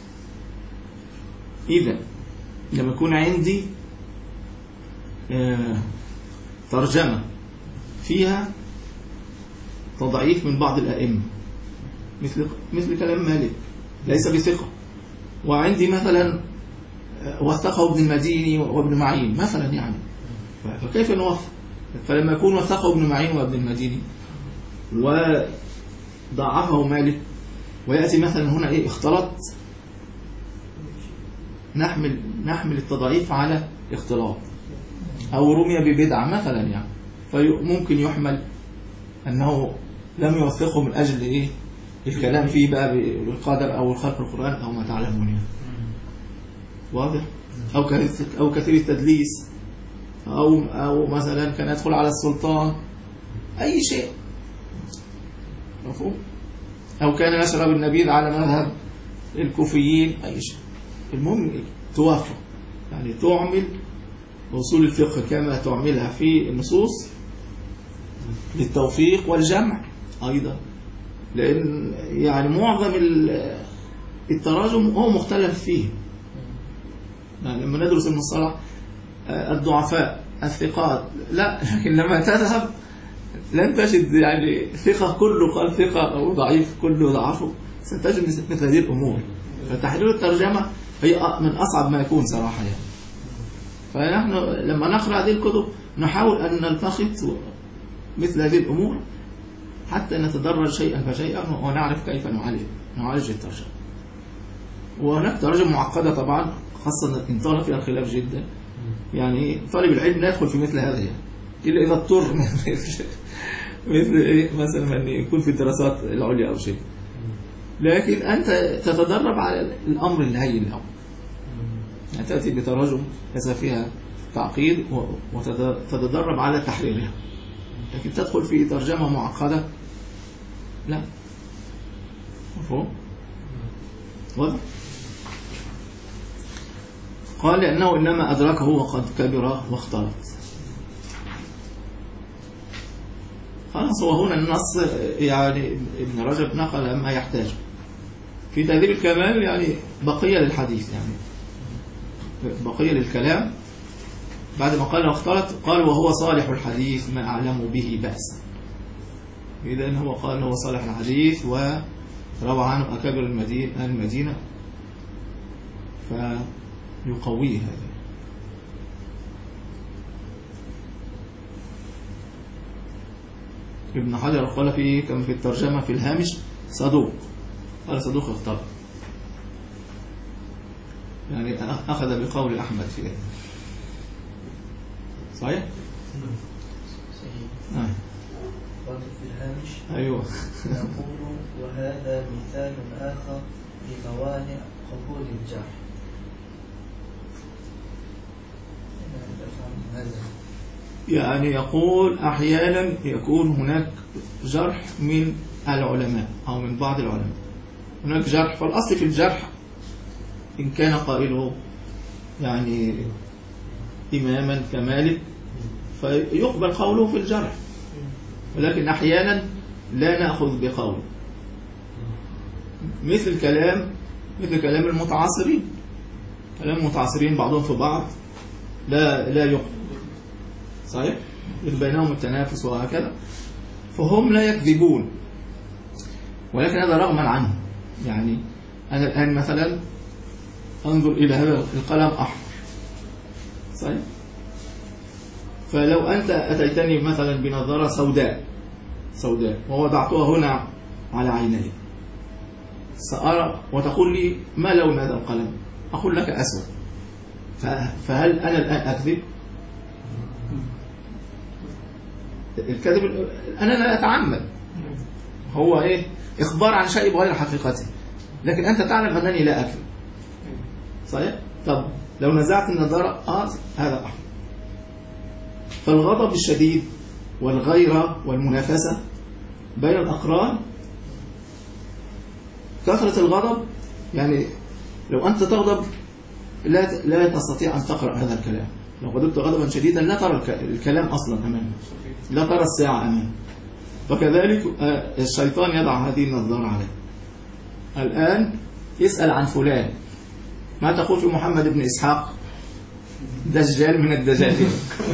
إذا لما يكون عندي آه ترجمة فيها تضعيف من بعض الأئمة مثل مثل كلام مالك ليس بثقة، وعندي مثلا وثقه ابن المديني وابن معين مثلا يعني، فكيف نوثق؟ فلما يكون وثقه ابن معين وابن المديني وضعفه مالك ويأتي مثلا هنا إيه اختلط، نحمل نحمل التضعيف على اختلاط، أو رمي ببدعة مثلا يعني، فممكن يحمل أنه لم يوثقه من أجل إيه الكلام فيه بقى بالقدر أو خلق القرآن أو ما تعلمون يعني. واضح؟ أو كثير أو كثير التدليس، أو أو مثلا كان يدخل على السلطان، أي شيء مفهوم؟ أو كان يشرب النبيذ على مذهب الكوفيين، أي شيء. المهم توافق، يعني تعمل أصول الفقه كما تعملها في النصوص للتوفيق والجمع أيضا، لأن يعني معظم التراجم هو مختلف فيه. يعني لما ندرس المصطلح الضعفاء الثقات لا، لكن لما تذهب لن تجد يعني ثقة كله قال ثقة أو ضعيف كله ضعفه، ستجد مثل هذه الأمور. فتحرير الترجمة هي من أصعب ما يكون صراحة يعني. فنحن لما نقرأ هذه الكتب نحاول أن نلتقط مثل هذه الأمور حتى نتدرج شيئا فشيئا ونعرف كيف نعالج نعالج الترجمة. وهناك تراجم معقدة طبعا، خاصة إن طال فيها الخلاف جدا، يعني طالب العلم لا يدخل في مثل هذا يعني، إلا إذا اضطر مثل إيه مثلا أن يكون في الدراسات العليا أو شيء. لكن أنت تتدرب على الأمر الهين الأول، يعني تأتي بتراجم ليس فيها تعقيد وتتدرب على تحريرها. لكن تدخل في ترجمة معقدة لا. مفهوم؟ واضح؟ قال لأنه إنما أدركه وقد كبر واختلط. خلاص، هو هنا النص يعني ابن رجب نقل ما يحتاج في تهذيب الكمال، يعني بقية للحديث، يعني بقية للكلام. بعد ما قال واختلط قال وهو صالح الحديث ما أعلم به بأسا. إذن هو قال هو صالح الحديث وروى عنه أكابر المدينة المدينة فيقويه هذا. ابن حجر قال فيه كما في الترجمة في الهامش صدوق، قال صدوق اختلط، يعني أخذ بقول أحمد في ذلك. صحيح؟ صحيح. آه. قال في الهامش أيوه. نقول وهذا مثال آخر لموانع قبول الجرح. يعني يقول أحيانا يكون هناك جرح من العلماء أو من بعض العلماء، هناك جرح، فالأصل في الجرح إن كان قائله يعني إماما كمالك فيقبل قوله في الجرح، ولكن أحيانا لا نأخذ بقوله، مثل كلام مثل كلام المتعاصرين. كلام المتعاصرين بعضهم في بعض لا لا يقبل، صحيح؟ بينهم التنافس وهكذا، فهم لا يكذبون، ولكن هذا رغما عنه. يعني أنا الآن مثلا أنظر إلى هذا القلم أحمر، صحيح؟ فلو أنت أتيتني مثلا بنظارة سوداء سوداء ووضعتها هنا على عيني، سأرى وتقول لي ما لون هذا القلم؟ أقول لك أسود، فهل أنا الآن أكذب؟ الكذب أنا لا أتعمد، هو إيه؟ إخبار عن شيء بغير حقيقته، لكن أنت تعلم أنني لا أكذب، صحيح؟ طب لو نزعت النظارة آه هذا أحمر. فالغضب الشديد والغيرة والمنافسة بين الأقران، كثرة الغضب، يعني لو أنت تغضب لا لا تستطيع أن تقرأ هذا الكلام. لو غضبت غضبا شديدا لا ترى الكلام أصلا أمامك، لا ترى الساعة أمامك. وكذلك الشيطان يضع هذه النظارة عليه. الآن يسأل عن فلان، ما تقول في محمد بن إسحاق؟ دجال من الدجالين.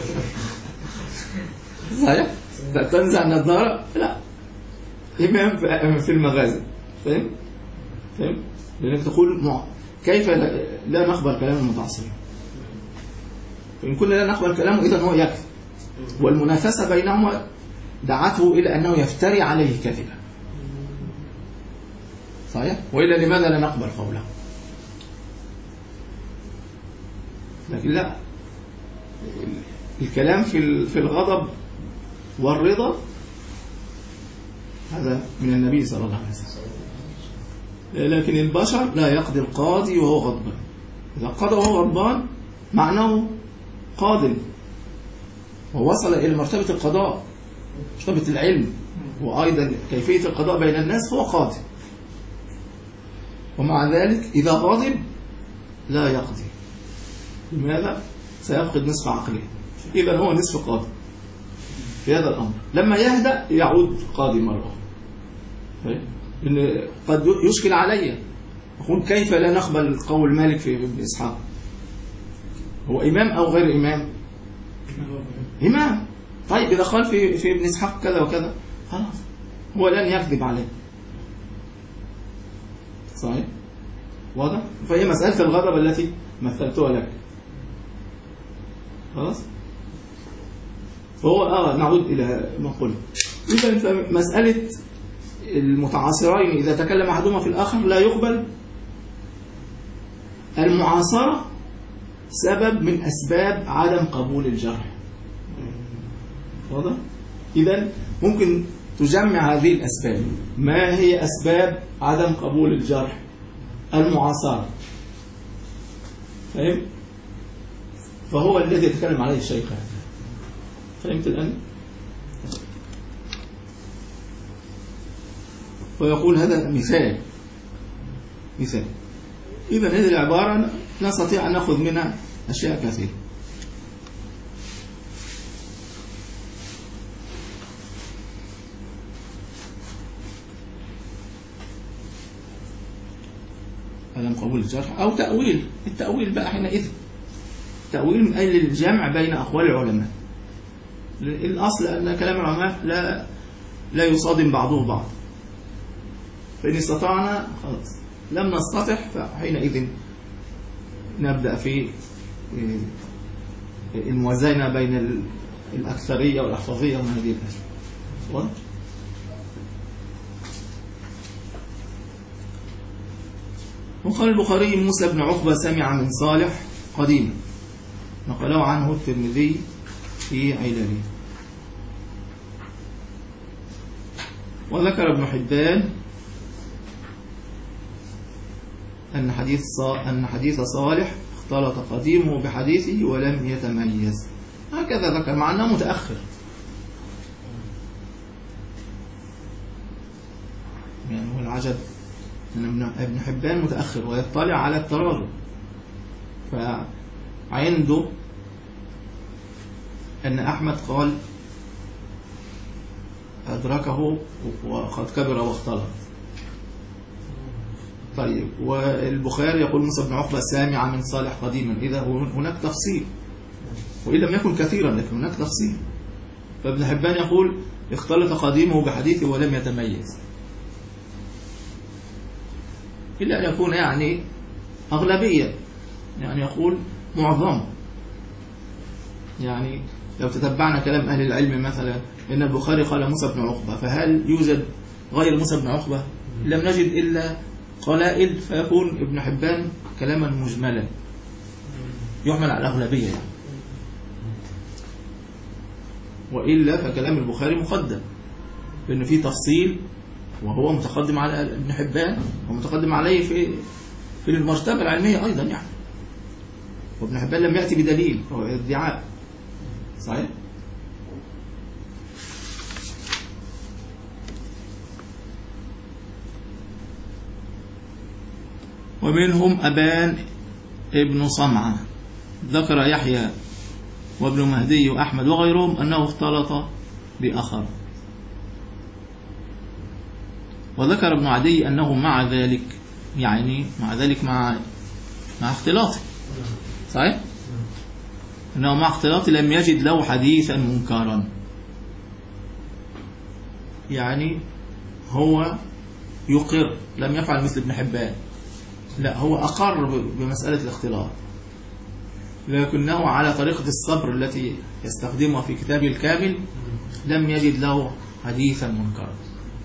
صحيح؟ تنزع النظارة؟ لا، إمام في المغازي. فهم؟ فهم؟ لأنك تقول كيف لا نقبل كلام المتعصبين؟ فإن كنا لا نقبل كلامه إذن هو يكفي، والمنافسة بينهما دعته إلى أنه يفتري عليه كذبا، صحيح؟ وإلا لماذا لا نقبل قوله؟ لكن لا، الكلام في في الغضب والرضا هذا من النبي صلى الله عليه وسلم. لكن البشر لا يقضي القاضي وهو غضبان. إذا قضى وهو غضبان معناه قاضٍ، ووصل إلى مرتبة القضاء، مرتبة العلم، وأيضا كيفية القضاء بين الناس، هو قاضي. ومع ذلك إذا غضب لا يقضي. لماذا؟ سيفقد نصف عقله، إذا هو نصف قاضي في هذا الأمر. لما يهدأ يعود قاضي مرة أخرى. لأن قد يشكل علي، أقول كيف لا نقبل قول مالك في ابن إسحاق؟ هو إمام أو غير إمام؟ إمام. طيب إذا قال في في ابن إسحاق كذا وكذا، خلاص هو لن يكذب عليه، صحيح؟ واضح؟ فهي مسألة الغضب التي مثلتها لك، خلاص؟ فهو آه نعود إلى ما قلت. إذا فمسألة المتعاصرين إذا تكلم أحدهما في الآخر لا يقبل. المعاصرة سبب من أسباب عدم قبول الجرح، واضح؟ إذن ممكن تجمع هذه الأسباب. ما هي أسباب عدم قبول الجرح؟ المعاصرة، فهم؟ فهو الذي يتكلم عليه الشيخ. فهمت الآن؟ ويقول هذا مثال مثال. إذن هذه العبارة نستطيع أن نأخذ منها أشياء كثيرة. عدم قبول الجرح أو تأويل. التأويل بقى حينئذ تأويل من أجل الجمع بين أقوال العلماء. الأصل أن كلام العلماء لا لا يصادم بعضه بعض. فإن استطعنا خلاص، لم نستطع فحينئذ نبدأ في الموازنة بين الأكثرية والأحفظية ومن هذه الأشياء. وقال البخاري موسى بن عقبة سمع من صالح قديما، نقله عنه الترمذي في علله. وذكر ابن حبان أن حديث أن حديث صالح اختلط قديمه بحديثه ولم يتميز، هكذا ذكر مع أنه متأخر. يعني هو العجب أن ابن حبان متأخر ويطلع على التراجم، فعنده أن أحمد قال أدركه وقد كبر واختلط. طيب، والبخاري يقول موسى بن عقبة سامع من صالح قديما، إذا هناك تفصيل. وإن لم يكن كثيرا لكن هناك تفصيل. فابن حبان يقول اختلط قديمه بحديثه ولم يتميز، إلا أن يكون يعني أغلبية، يعني يقول معظم. يعني لو تتبعنا كلام أهل العلم مثلا إن البخاري قال موسى بن عقبة، فهل يوجد غير موسى بن عقبة؟ لم نجد إلا قلائل، فيكون ابن حبان كلاما مجملا يحمل على الأغلبية يعني. وإلا فكلام البخاري مقدم، لأن فيه تفصيل وهو متقدم على ابن حبان ومتقدم عليه في في المرتبة العلمية أيضا يعني. وابن حبان لم يأتي بدليل، هو ادعاء صحيح. ومنهم أبان ابن صمعة ذكر يحيى وابن مهدي وأحمد وغيرهم أنه اختلط بآخر. وذكر ابن عدي أنه مع ذلك، يعني مع ذلك مع مع اختلاطه صحيح، أنه مع اختلاطه لم يجد له حديثا منكرا. يعني هو يقر، لم يفعل مثل ابن حبان، لا هو أقر بمسألة الاختلاط، لكنه على طريقة الصبر التي يستخدمها في كتابه الكامل لم يجد له حديثا منكرا.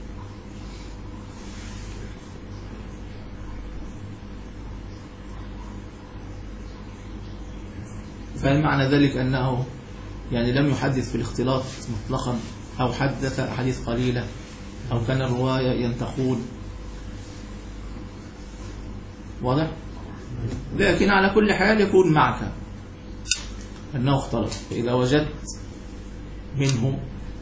فهل معنى ذلك أنه يعني لم يحدث في الاختلاط مطلقا، أو حدث أحاديث قليلة، أو كان الرواية ينتقون؟ واضح؟ لكن على كل حال يكون معك أنه اختلط. فإذا وجدت منه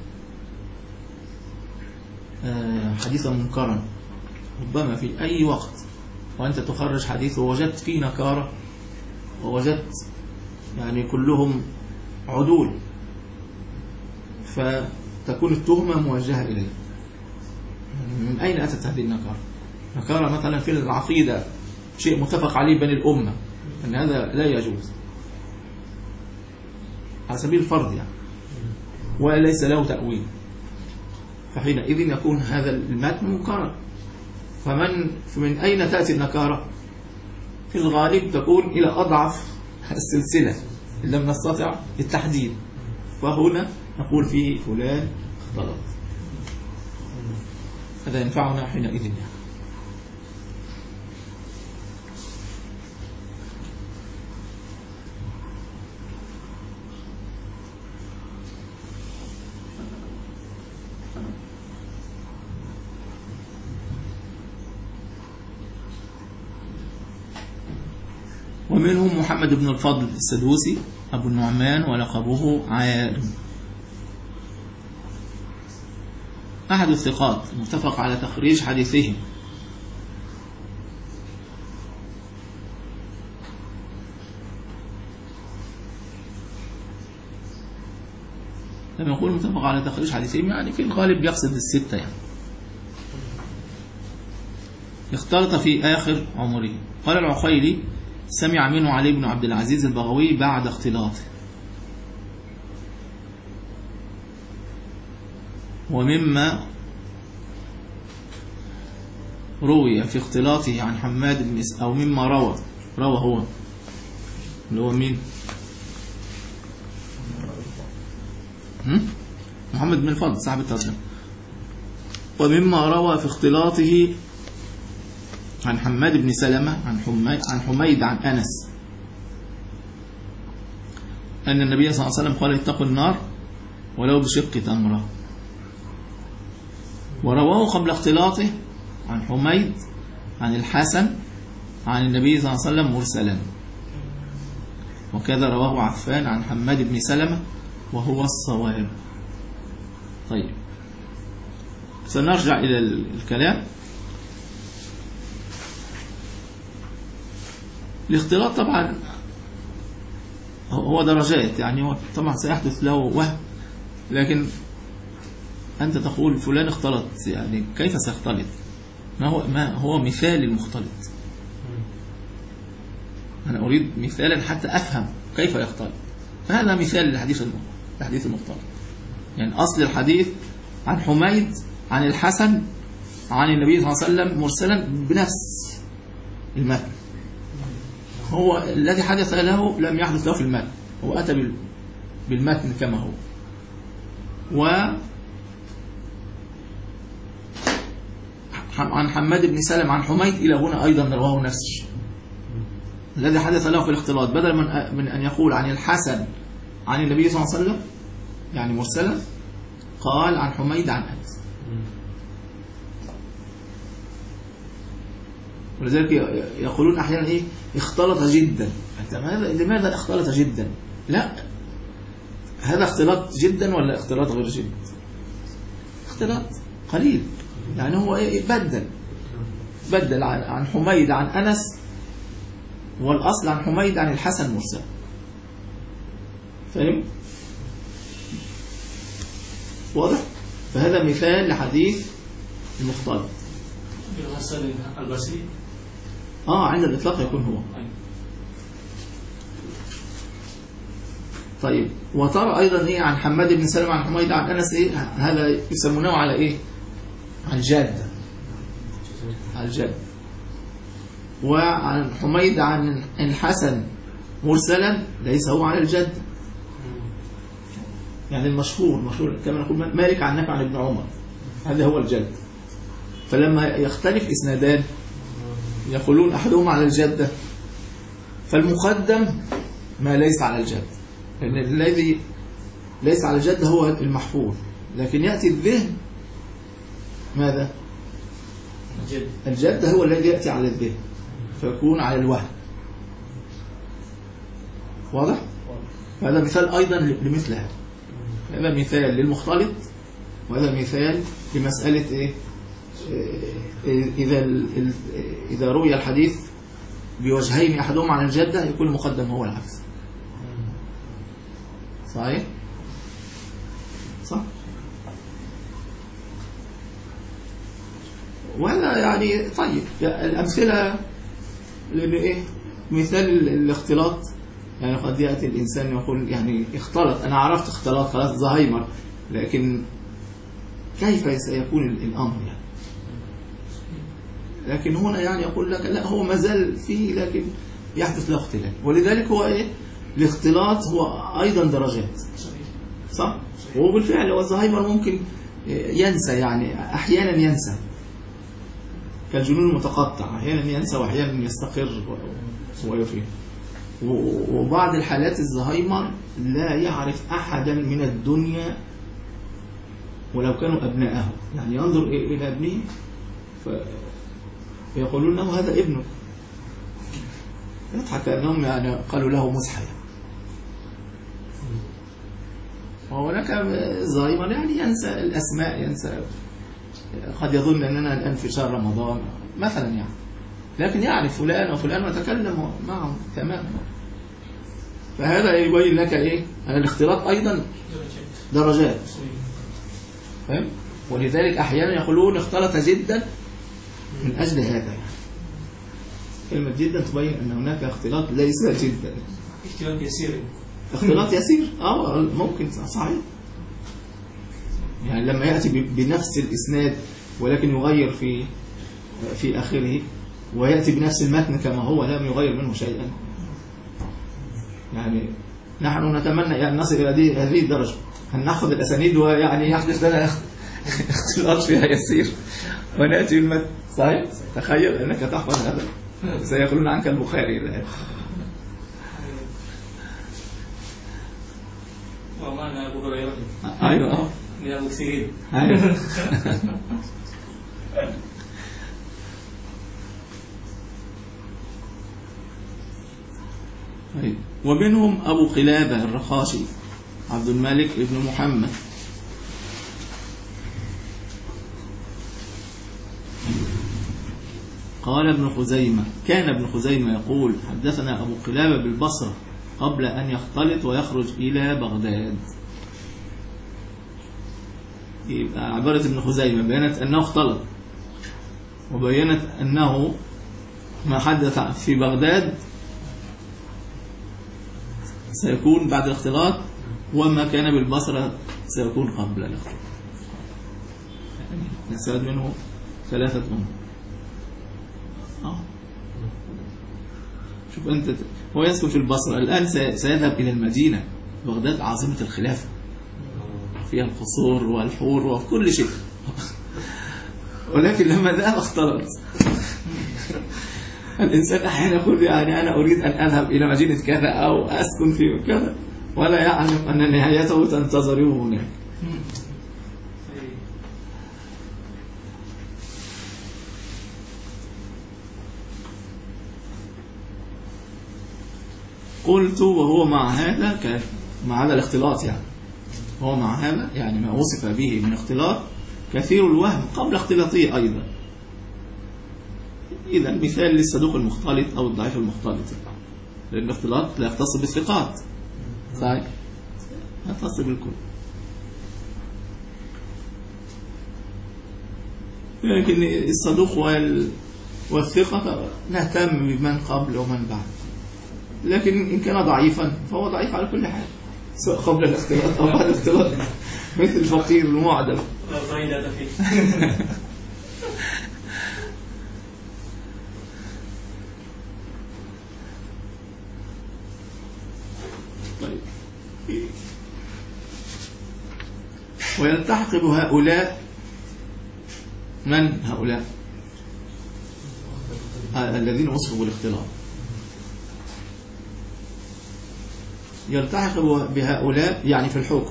حديثا منكرا ربما في أي وقت وأنت تخرج حديث ووجدت فيه نكارة، ووجدت يعني كلهم عدول، فتكون التهمة موجهة إليه. من أين أتت هذه النكارة؟ نكارة مثلا في العقيدة، شيء متفق عليه بين الأمة أن هذا لا يجوز على سبيل الفرض يعني، وليس له تأويل، فحينئذ يكون هذا المتن منكرا. فمن من أين تأتي النكارة؟ في الغالب تكون إلى أضعف السلسلة إن لم نستطع التحديد، فهنا نقول فيه فلان اختلط. هذا ينفعنا حينئذ يعني. ومنهم محمد بن الفضل السدوسي أبو النعمان ولقبه عارم، أحد الثقات متفق على تخريج حديثهم. لما يقول متفق على تخريج حديثهم يعني في الغالب يقصد الستة يعني. اختلط في آخر عمره. قال العقيلي سمع منه علي بن عبد العزيز البغوي بعد اختلاطه. ومما روي في اختلاطه عن حماد بن س... أو مما روى روى هو اللي هو مين؟ هم؟ محمد بن الفضل صاحب الترجمة. ومما روى في اختلاطه عن حماد بن سلمة عن حميد عن حميد عن أنس أن النبي صلى الله عليه وسلم قال اتقوا النار ولو بشق تمرة. ورواه قبل اختلاطه عن حميد عن الحسن عن النبي صلى الله عليه وسلم مرسلا، وكذا رواه عفان عن حماد بن سلمة وهو الصواب. طيب سنرجع إلى الكلام. الاختلاط طبعا هو درجات، يعني هو طبعا سيحدث له وهم، لكن أنت تقول فلان اختلط، يعني كيف سيختلط؟ ما هو ما هو مثال المختلط؟ أنا أريد مثالا حتى أفهم كيف يختلط. هذا مثال للحديث الحديث المختلط. يعني أصل الحديث عن حميد عن الحسن عن النبي صلى الله عليه وسلم مرسلا بنفس المتن. هو الذي حدث له لم يحدث له في المتن، هو أتى بالمتن كما هو. و عن حماد بن سلم عن حميد إلى هنا أيضا رواه نفس الشيء. الذي حدث له في الاختلاط بدل من من أن يقول عن الحسن عن النبي صلى الله عليه وسلم يعني مرسلا، قال عن حميد عن أنس. ولذلك يقولون أحيانا إيه اختلط جدا. لماذا اختلط جدا؟ لا، هذا اختلاط جدا ولا اختلاط غير جد؟ اختلاط قليل، يعني هو إيه بدل بدل عن حميد عن أنس، والأصل عن حميد عن الحسن مرسل. فهم؟ واضح؟ فهذا مثال لحديث المختلط. الحسن البصري اه عند الإطلاق يكون هو. طيب، وترى أيضا إيه عن حماد بن سلمة عن حميد عن أنس إيه هذا يسمونه على إيه؟ عن جادة، على الجادة. وعن حميد عن الحسن مرسلا ليس هو على الجد. يعني المشهور مشهور كما نقول مالك عن نافع عن ابن عمر، هذا هو الجد. فلما يختلف اسنادان يقولون احدهما على الجده، فالمقدم ما ليس على الجد، لان الذي ليس على الجد هو المحفوظ، لكن ياتي الذهن ماذا؟ الجد. الجد هو الذي ياتي على الذهن فيكون على الوهم. واضح؟ هذا مثال ايضا لمثل هذا. هذا مثال للمختلط، وهذا مثال لمساله ايه؟ إذا إذا روي الحديث بوجهين أحدهما عن الجدة يكون المقدم هو العكس. صحيح؟ صح؟ وهذا يعني طيب الأمثلة إيه؟ مثال الاختلاط، يعني قد يأتي الإنسان يقول يعني اختلط، أنا عرفت اختلاط خلاص زهايمر، لكن كيف سيكون الأمر يعني؟ لكن هنا يعني يقول لك لا هو ما زال فيه لكن يحدث له اختلاف. ولذلك هو ايه الاختلاط هو ايضا درجات. صح؟ وبالفعل هو الزهايمر ممكن ينسى، يعني احيانا ينسى كالجنون المتقطع، احيانا ينسى واحيانا يستقر ويفهم. وبعض الحالات الزهايمر لا يعرف احدا من الدنيا ولو كانوا ابناءه، يعني ينظر الى ابنه فيقولون له هذا ابنك، يضحك كأنهم يعني قالوا له مزحة. وهناك زهايمر يعني ينسى الأسماء، ينسى، قد يظن أننا الآن في شهر رمضان مثلا يعني، لكن يعرف فلان وفلان وتكلم معه تماما. فهذا يبين لك إيه؟ أن الاختلاط أيضا درجات. فهم؟ ولذلك أحيانا يقولون اختلط جدا من أجل هذا، يعني كلمة جدا تبين أن هناك اختلاط ليس جدا، اختلاط يسير، اختلاط يسير اه ممكن صحيح، يعني لما يأتي بنفس الإسناد ولكن يغير في في آخره، ويأتي بنفس المتن كما هو لم يغير منه شيئا. يعني نحن نتمنى يعني نصل إلى هذه الدرجة، أن نأخذ الأسانيد ويعني يحدث لنا اختلاط فيها يسير ونأتي بالمتن. صحيح؟ تخيل أنك تحفظ هذا، سيقولون عنك البخاري الآن. ومعنى أبو هريرة أيوة من المكثرين. أيوة. ومنهم أبو قلابة الرقاشي عبد الملك ابن محمد قال ابن خزيمة كان ابن خزيمة يقول حدثنا أبو قلابة بالبصرة قبل أن يختلط ويخرج إلى بغداد. يبقى عبارة ابن خزيمة بينت أنه اختلط، وبينت أنه ما حدث في بغداد سيكون بعد الاختلاط، وما كان بالبصرة سيكون قبل الاختلاط. يعني نستفاد منه ثلاثة أمور. آه. شوف أنت، هو يسكن في البصرة الآن، سيذهب إلى المدينة، بغداد عاصمة الخلافة، فيها القصور والحور وكل شيء، ولكن لما ذهب اختلط. الإنسان أحيانا يقول يعني أنا أريد أن أذهب إلى مدينة كذا أو أسكن في كذا، ولا يعلم أن نهايته تنتظره هناك. قلت وهو مع هذا كان مع هذا الاختلاط، يعني هو مع هذا يعني ما وصف به من اختلاط كثير الوهم قبل اختلاطه أيضا. إذا مثال للصدوق المختلط أو الضعيف المختلط، لأن الاختلاط لا يختص بالثقات، صحيح؟ لا يختص بالكل. لكن الصدوق والثقة نهتم بمن قبل ومن بعد، لكن إن كان ضعيفا فهو ضعيف على كل حال، سواء قبل الاختلاط أو بعد الاختلاط، مثل الفقير المعدم. طيب، ويلتحق بهؤلاء من هؤلاء الذين وصفوا بالاختلاط، يلتحق بهؤلاء يعني في الحكم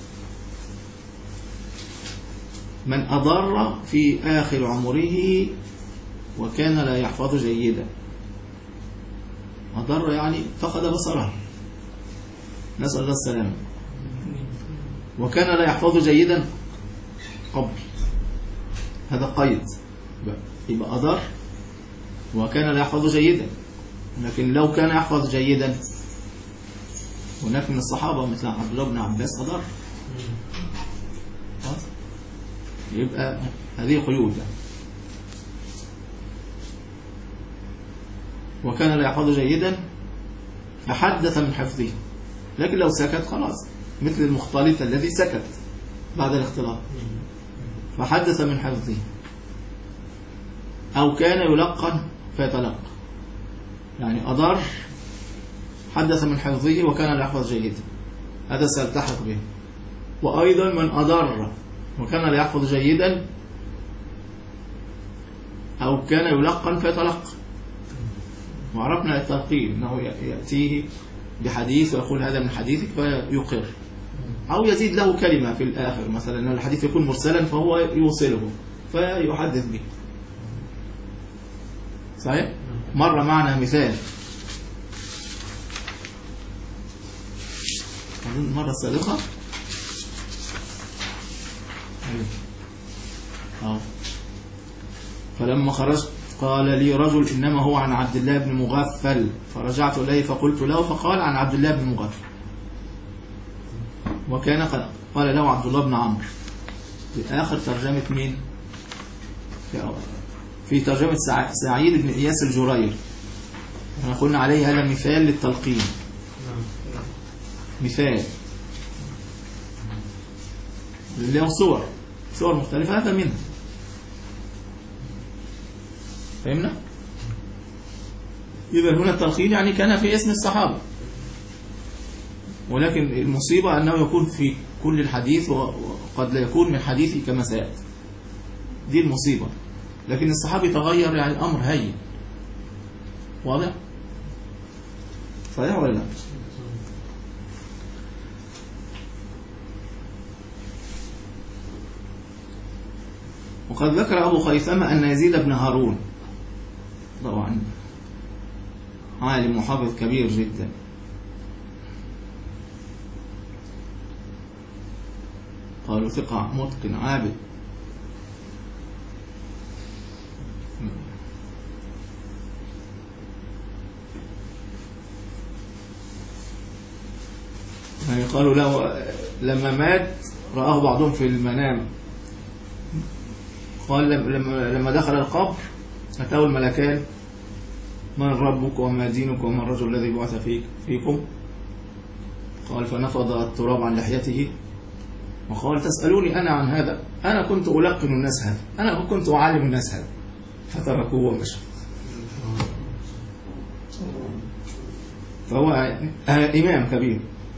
من أضر في آخر عمره وكان لا يحفظ جيدا. أضر يعني فقد بصره، نسأل الله السلامة. وكان لا يحفظ جيدا قبل، هذا قيد، يبقى أضر وكان لا يحفظ جيدا. لكن لو كان يحفظ جيدا، هناك من الصحابة مثل عبد الله بن عباس أضر، يبقى هذه قيود. وكان لا يحفظ جيدا فحدث من حفظه، لكن لو سكت خلاص، مثل المختلط الذي سكت بعد الاختلاط فحدث من حفظه. أو كان يلقن فيتلقى، يعني أضر حدث من حفظه وكان لا يحفظ جيدا، هذا سيلتحق به. وأيضا من أضر وكان لا يحفظ جيدا أو كان يلقن فيتلقى. وعرفنا التلقين أنه يأتيه بحديث ويقول هذا من حديثك فيقر، أو يزيد له كلمة في الآخر، مثلا أن الحديث يكون مرسلا فهو يوصله فيحدث به. صحيح؟ مر معنا مثال أظن المرة السابقة، أه فلما خرجت قال لي رجل إنما هو عن عبد الله بن مغفل، فرجعت إليه فقلت له، فقال عن عبد الله بن مغفل، وكان قال له عبد الله بن عمرو. في آخر ترجمة مين؟ في, في ترجمة سعيد بن إياس الجرير، احنا قلنا عليه هذا مثال للتلقين، مثال له صور صور مختلفة، هذا منها. فهمنا؟ إذا هنا التلقين يعني كان في اسم الصحابة، ولكن المصيبة أنه يكون في كل الحديث وقد لا يكون من حديثي كما سيأتي، دي المصيبة. لكن الصحابي تغير، يعني الأمر هين، واضح؟ صحيح ولا لا؟ وقد ذكر أبو خيثمة أن يزيد بن هارون، طبعا عالم وحافظ كبير جدا، قالوا ثقة متقن عابد، يعني قالوا له لما مات رآه بعضهم في المنام، قال لما لما دخل القبر أتاه الملكان من ربك وما دينك وما الرجل الذي بعث فيك فيكم، قال فنفض التراب عن لحيته وقال تسألوني أنا عن هذا، أنا كنت ألقن الناس هذا، أنا كنت أعلم الناس هذا، فتركوه ومشوا. فهو إمام كبير.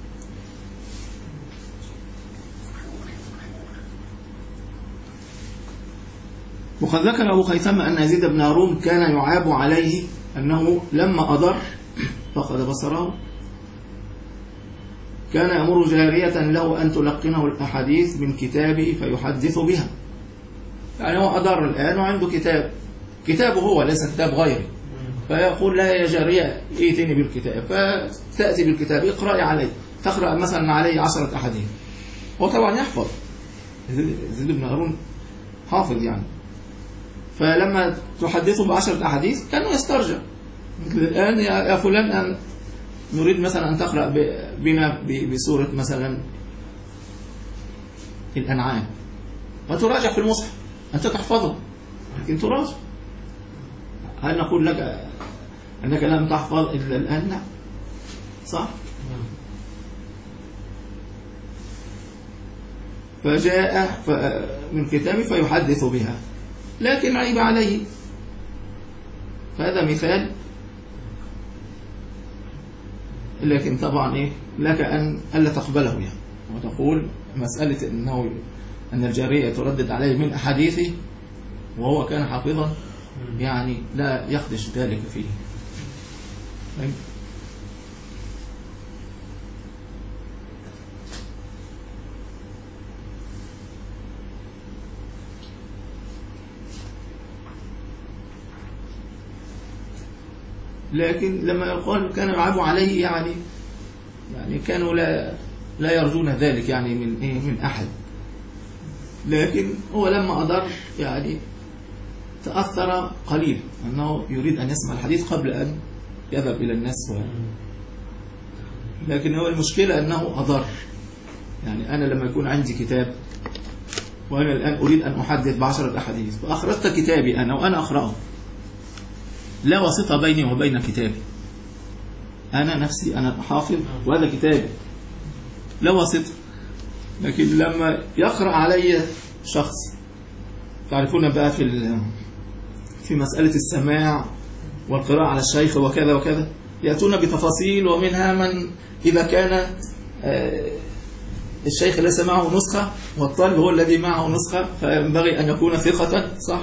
وقد ذكر أبو خيثمة أن يزيد بن هارون كان يعاب عليه أنه لما أضر فقد بصره كان يأمر جارية له أن تلقنه الأحاديث من كتابه فيحدث بها. يعني هو أضر الآن وعنده كتاب، كتابه هو ليس كتاب غيره، فيقول لها يا جارية ائتني بالكتاب، فتأتي بالكتاب اقرأي علي، تقرأ مثلا علي عشرة أحاديث. هو طبعا يحفظ، يزيد بن هارون حافظ يعني، فلما تحدثه بعشرة أحاديث كانوا يسترجع. مثل الآن يا فلان أن نريد مثلا أن تقرأ بنا بسورة مثلا الأنعام، وتراجع في المصحف، أنت تحفظه لكن تراجع. هل نقول لك أنك لم تحفظ إلا الآن؟ لا، صح؟ فجاء من كتابه فيحدث بها، لكن عيب عليه. فهذا مثال، لكن طبعا إيه لك أن ألا تقبله يعني، وتقول مسألة أنه أن الجارية تردد عليه من أحاديثه وهو كان حافظا، يعني لا يخدش ذلك فيه. لكن لما يقال كان يعاب عليه يعني يعني كانوا لا لا يرجون ذلك يعني من إيه من أحد، لكن هو لما أضر يعني تأثر قليل أنه يريد أن يسمع الحديث قبل أن يذهب إلى الناس و... لكن هو المشكلة أنه أضر. يعني أنا لما يكون عندي كتاب وأنا الآن أريد أن أحدث بعشرة أحاديث، فأخرجت كتابي أنا وأنا أقرأه، لا واسطة بيني وبين كتابي، أنا نفسي أنا حافظ وهذا كتابي، لا واسطة. لكن لما يقرأ علي شخص، تعرفون بقى في في مسألة السماع والقراءة على الشيخ وكذا وكذا، يأتون بتفاصيل، ومنها من إذا كان الشيخ ليس معه نسخة والطالب هو الذي معه نسخة فينبغي أن يكون ثقة، صح؟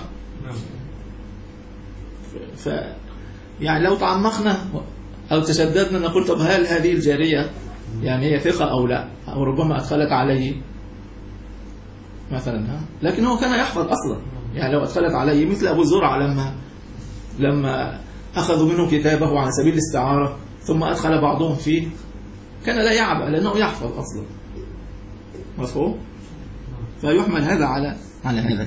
ف يعني لو تعمقنا أو تشددنا نقول طب هل هذه الجارية يعني هي ثقة أو لا، أو ربما أدخلت عليه مثلا، ها؟ لكن هو كان يحفظ أصلا. يعني لو أدخلت عليه مثل أبو زرع لما لما أخذوا منه كتابه على سبيل الاستعارة ثم أدخل بعضهم فيه، كان لا يعبأ لأنه يحفظ أصلا، مفهوم؟ فيحمل هذا على على هذا.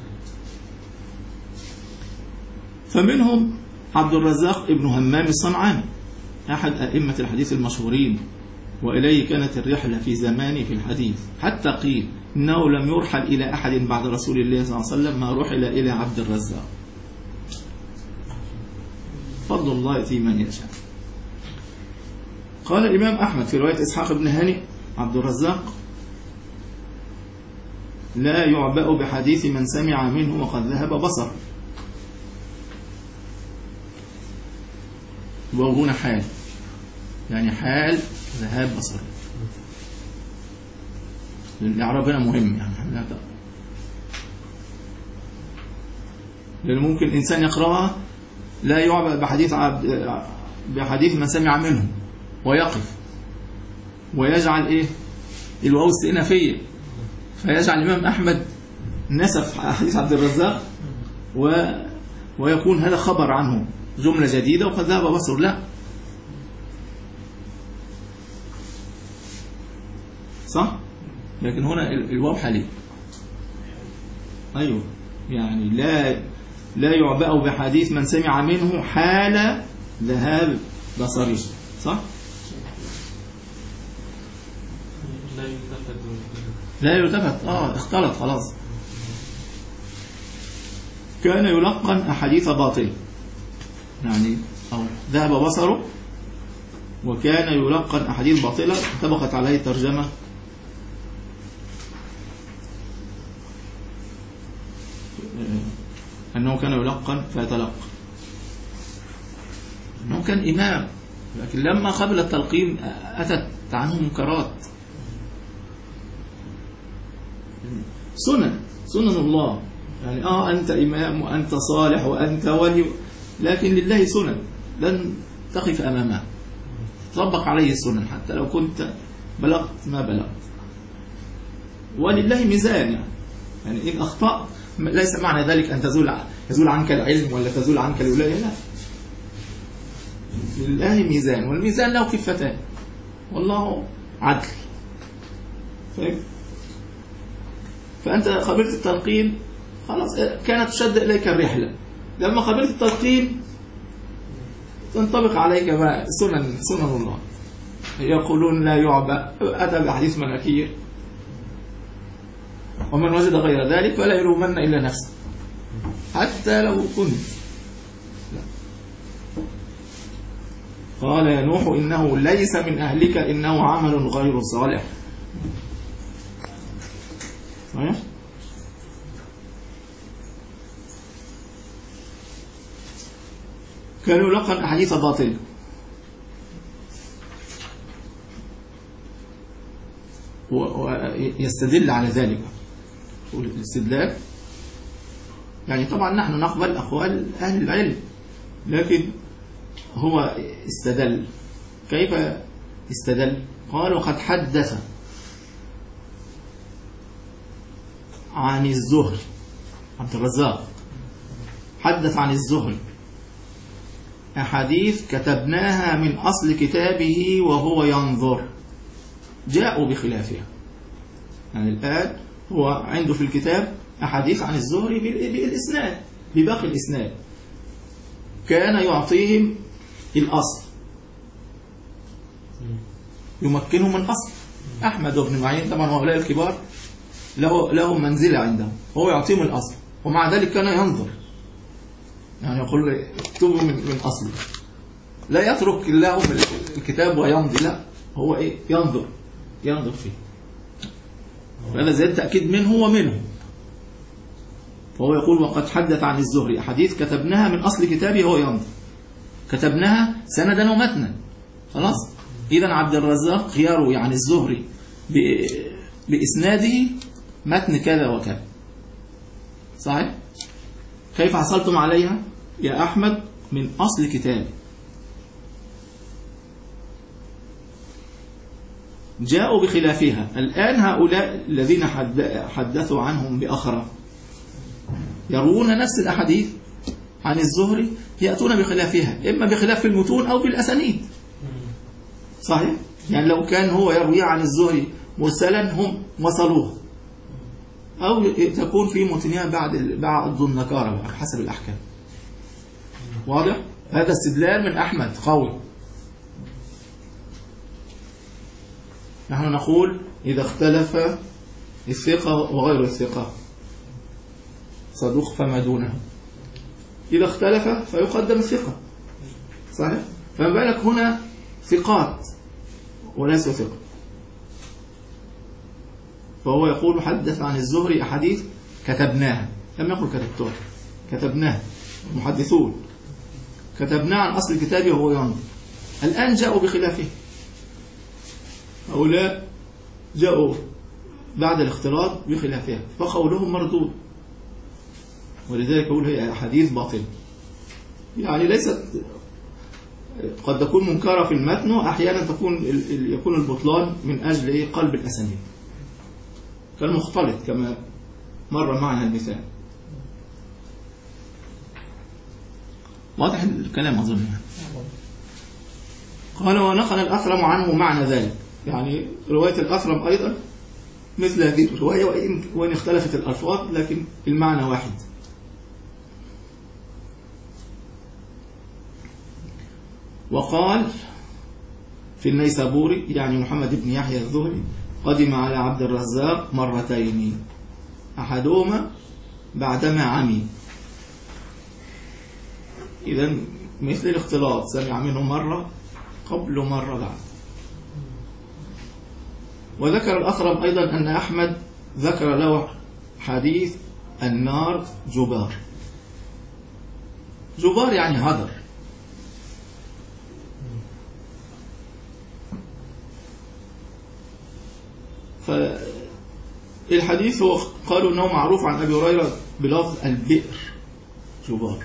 فمنهم عبد الرزاق ابن همام الصنعاني أحد أئمة الحديث المشهورين، وإليه كانت الرحلة في زمانه في الحديث، حتى قيل إنه لم يرحل إلى أحد بعد رسول الله صلى الله عليه وسلم ما رحل إلى عبد الرزاق. فضل الله يأتي من يشاء. قال الإمام أحمد في رواية إسحاق بن هانئ عبد الرزاق لا يعبأ بحديث من سمع منه وقد ذهب بصر. وهنا حال، يعني حال ذهاب بصر، الإعراب هنا مهم يعني، لأن ممكن إنسان يقرأها لا يعبأ بحديث عبد بحديث من سمع منه ويقف ويجعل إيه الواو استئنافية، فيجعل الإمام أحمد نسف حديث عبد الرزاق و ويكون هذا خبر عنه جملة جديدة وقد ذهب بصر. لا، صح؟ لكن هنا الواو حالي، أيوه، يعني لا لا يعبأ بحديث من سمع منه حال ذهاب بصري، صح؟ لا يلتفت لا يلتفت، اه اختلط خلاص. كان يلقن أحاديث باطل، يعني أو ذهب بصره وكان يلقن أحاديث باطلة طبقت عليه ترجمة أنه كان يلقن فيتلقى، أنه كان إمام، لكن لما قبل التلقين أتت عنه منكرات. سنن سنن الله، يعني آه أنت إمام وأنت صالح وأنت ولي، لكن لله سنن لن تقف أمامها، تطبق عليه السنن حتى لو كنت بلغت ما بلغت. ولله ميزان، يعني, يعني إن أخطأت ليس معنى ذلك أن تزول يزول عنك العلم ولا تزول عنك الولاية، لا، لله ميزان، والميزان له كفتان، والله عدل. فاهم؟ فأنت قبلت التلقين خلاص، كانت تشد إليك الرحلة، لما قبلت التلقين تنطبق عليك بقى سنن سنن الله. يقولون لا يعبأ، أتى بأحاديث مناكير، ومن وجد غير ذلك فلا يلومن إلا نفسه حتى لو كنت. لا. قال يا نوح إنه ليس من أهلك إنه عمل غير صالح. صحيح؟ كانوا يلقن أحاديث باطلة، ويستدل على ذلك الاستدلال. يعني طبعا نحن نقبل أقوال أهل العلم، لكن هو استدل. كيف استدل؟ قال وقد حدث عن الزهري، عبد الرزاق حدث عن الزهري أحاديث كتبناها من أصل كتابه وهو ينظر، جاءوا بخلافها. يعني الآن هو عنده في الكتاب أحاديث عن الزهري بالإسناد، بباقي الإسناد، كان يعطيهم الأصل، يمكنهم من أصل. أحمد بن معين طبعا هؤلاء الكبار له له منزلة عندهم، هو يعطيهم الأصل، ومع ذلك كان ينظر، يعني يقول اكتبوا من من أصله، لا يترك لهم الكتاب ويمضي، لا، هو إيه؟ ينظر ينظر فيه. فهذا زي التأكيد منه ومنه. فهو يقول وقد حدث عن الزهري أحاديث كتبناها من أصل كتابه وهو ينظر، كتبناها سندا ومتنا. خلاص، إذن عبد الرزاق يروي عن الزهري بإسناده متن كذا وكذا. صحيح؟ كيف حصلتم عليها يا أحمد؟ من أصل كتابه. جاءوا بخلافها. الآن هؤلاء الذين حدثوا عنهم بأخرى يروون نفس الأحاديث عن الزهري، يأتون بخلافها، إما بخلاف في المتون أو في الأسانيد. صحيح؟ يعني لو كان هو يروي عن الزهري مرسلا هم وصلوه، أو تكون في متنها بعد بعض النكارة حسب الأحكام. واضح؟ هذا استدلال من أحمد قوي. نحن نقول إذا اختلف الثقة وغير الثقة صدوق فما دونه، إذا اختلف فيقدم الثقة. صحيح؟ فما بالك هنا ثقات وليس ثقة. فهو يقول حدث عن الزهري أحاديث كتبناها، لم يقل كتبتها، كتبناها المحدثون، كتبناها عن أصل كتابه وهو ينظر. الآن جاءوا بخلافه، هؤلاء جاءوا بعد الاختلاط بخلافها، فقولهم مردود، ولذلك يقول هي أحاديث باطلة. يعني ليست قد تكون منكرة في المتن، وأحيانا تكون يكون البطلان من أجل قلب الأسانيد كالمختلط كما مر معنا المثال. واضح الكلام أظن. قال ونقل الأثرم عنه معنى ذلك، يعني رواية الأثرم أيضا مثل هذه الرواية، وإن, وإن اختلفت الألفاظ لكن المعنى واحد. وقال في النيسابوري يعني محمد بن يحيى الزهري قدم على عبد الرزاق مرتين، أحدهما بعدما عمي. إذن مثل الاختلاط، سمع منه مرة قبل مرة بعد. وذكر الأخرم أيضا أن أحمد ذكر له حديث النار جبار. جبار يعني هدر. فالحديث هو قالوا أنه معروف عن أبي هريرة بلفظ البئر جبار.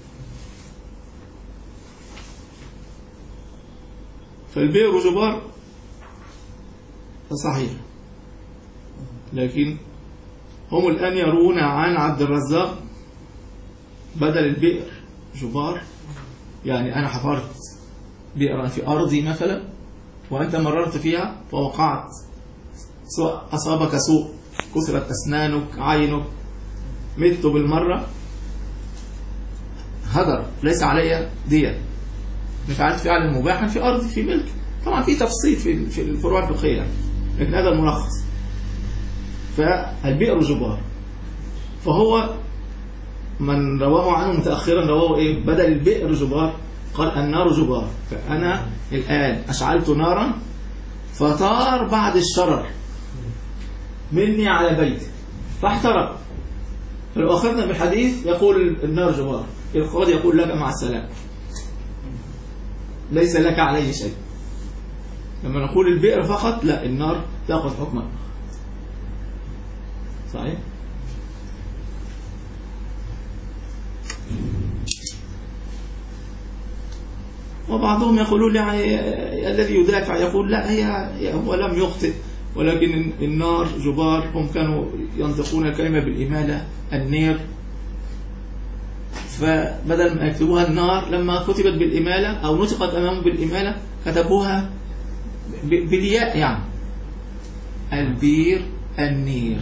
فالبئر جبار صحيح، لكن هم الآن يرون عن عبد الرزاق بدل البئر جبار، يعني أنا حفرت بئرا في أرضي مثلا وأنت مررت فيها فوقعت، سواء أصابك سوء، كسرت أسنانك، عينك، مت بالمرة، هدر ليس علي دية، فعلت فعلا مباحا في أرضي في ملك. طبعا في تفصيل في في الفروع الفقهية، لكن هذا الملخص. فالبئر جبار، فهو من رواه عنه متأخرا رواه إيه؟ بدل البئر جبار قال النار جبار. فأنا الآن أشعلت نارا فطار بعد الشرر مني على بيتي فاحترق، فلو أخذنا بالحديث يقول النار جبار، القاضي يقول لك مع السلامة ليس لك عليه شيء. لما نقول البئر فقط لا، النار تأخذ حكما. صحيح؟ وبعضهم يقولون يعني الذي يدافع يقول لا، هي هو لم يخطئ، ولكن النار جبار، هم كانوا ينطقون الكلمة بالإمالة النير، فبدل ما يكتبوها النار لما كتبت بالإمالة أو نطقت أمامه بالإمالة كتبوها بالياء، يعني البير النير،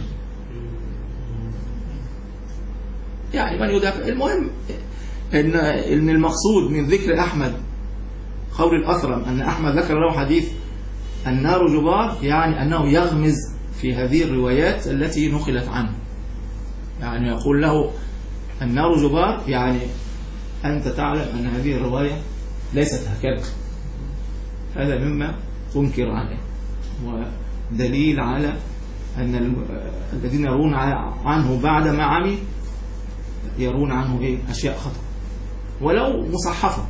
يعني من يدافع. المهم إن إن المقصود من ذكر أحمد قول الأثرم أن أحمد ذكر له حديث النار جبار، يعني أنه يغمز في هذه الروايات التي نقلت عنه، يعني يقول له النار جبار، يعني أنت تعلم أن هذه الرواية ليست هكذا. هذا مما تنكر عليه، ودليل على أن الذين يرون عنه بعد ما عمي يرون عنه إيه؟ أشياء خطأ ولو مصحفة.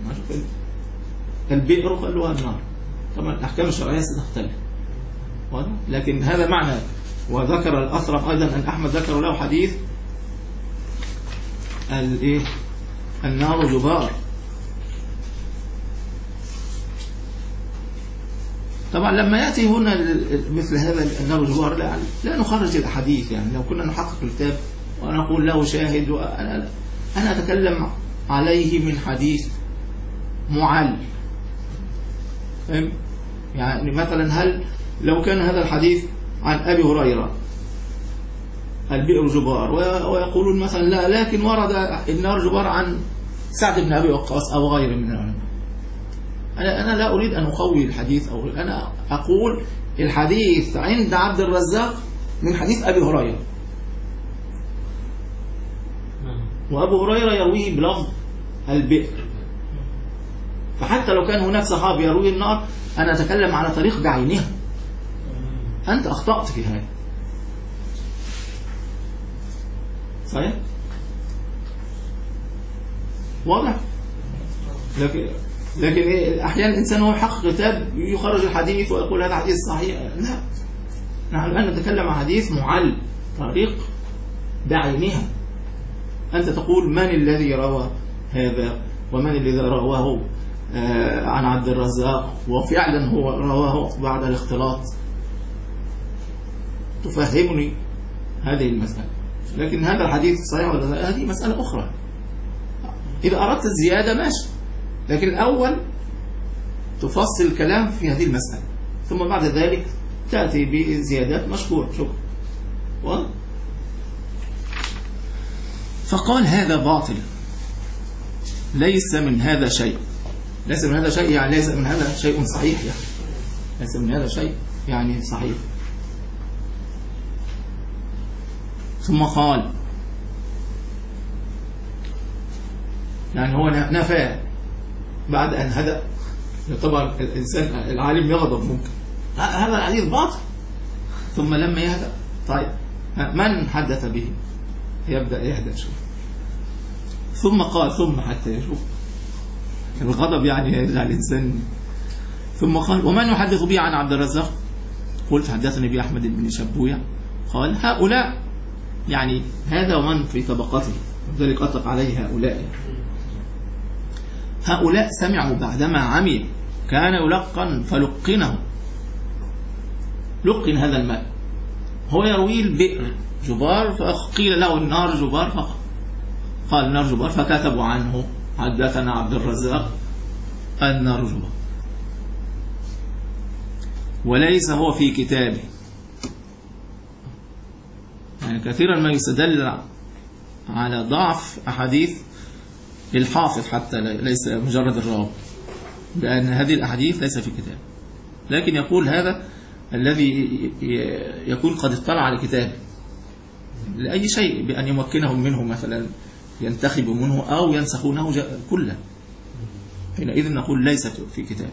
البئر قالوا النار، طبعا الأحكام الشرعية ستختلف، لكن هذا معنى. وذكر الأثرم أيضا أن أحمد ذكر له حديث الإيه؟ النار جبار. طبعا لما يأتي هنا مثل هذا النار جبار لا, لا نخرج الأحاديث، يعني لو كنا نحقق الكتاب ونقول له شاهد، وأنا أنا أتكلم عليه من حديث معل، فهم؟ يعني مثلا هل لو كان هذا الحديث عن أبي هريرة البئر جبار ويقولون مثلا لا، لكن ورد النار جبار عن سعد بن أبي وقاص أو غيره من العلماء، أنا أنا لا أريد أن أقوي الحديث، أو أنا أقول الحديث عند عبد الرزاق من حديث أبي هريرة، وأبو هريرة يرويه بلفظ البئر. فحتى لو كان هناك صحابي يروي النار، أنا أتكلم على طريق بعينها، أنت أخطأت في هذا. صحيح؟ واضح؟ لكن لكن إيه، أحيانا الإنسان هو يحقق كتاب يخرج الحديث ويقول هذا حديث صحيح. لا، نحن الآن نتكلم عن حديث معل، طريق بعينها. أنت تقول من الذي روى هذا ومن الذي رواه آه عن عبد الرزاق، وفعلا هو رواه بعد الاختلاط، تفهمني هذه المسألة. لكن هذا الحديث صحيح ولا لا، هذه مسألة أخرى. إذا أردت الزيادة ماشي، لكن الأول تفصل الكلام في هذه المسألة، ثم بعد ذلك تأتي بزيادات مشكور. شكرا. فقال هذا باطل، ليس من هذا شيء. ليس من هذا شيء يعني ليس من هذا شيء صحيح، يعني ليس من هذا شيء يعني صحيح. ثم قال، يعني هو نفى بعد أن هدأ طبعا الإنسان العالم يغضب ممكن هذا الحديث باطل، ثم لما يهدأ طيب من حدث به يبدأ يهدأ شوي، ثم قال ثم حتى يشوف الغضب يعني يرجع الإنسان، ثم قال ومن يحدث به عن عبد الرزاق؟ قلت حدثني به أحمد بن شبوية. قال هؤلاء يعني هذا ومن في طبقته، ذلك أطلق عليه هؤلاء. هؤلاء سمعوا بعدما عمي، كان يلقن فلقنه، لقن هذا الماء، هو يروي البئر جبار، فقيل له النار جبار فقط، قال النار جبار، فكتبوا عنه حدثنا عبد الرزاق النار جبار، وليس هو في كتابه. يعني كثيرا ما يستدل على ضعف أحاديث الحافظ حتى ليس مجرد الراوي بأن هذه الأحاديث ليس في كتاب، لكن يقول هذا الذي يكون قد اطلع على كتاب لأي شيء بأن يمكنهم منه، مثلا ينتخب منه أو ينسخونه كله، حينئذ نقول ليس في كتاب.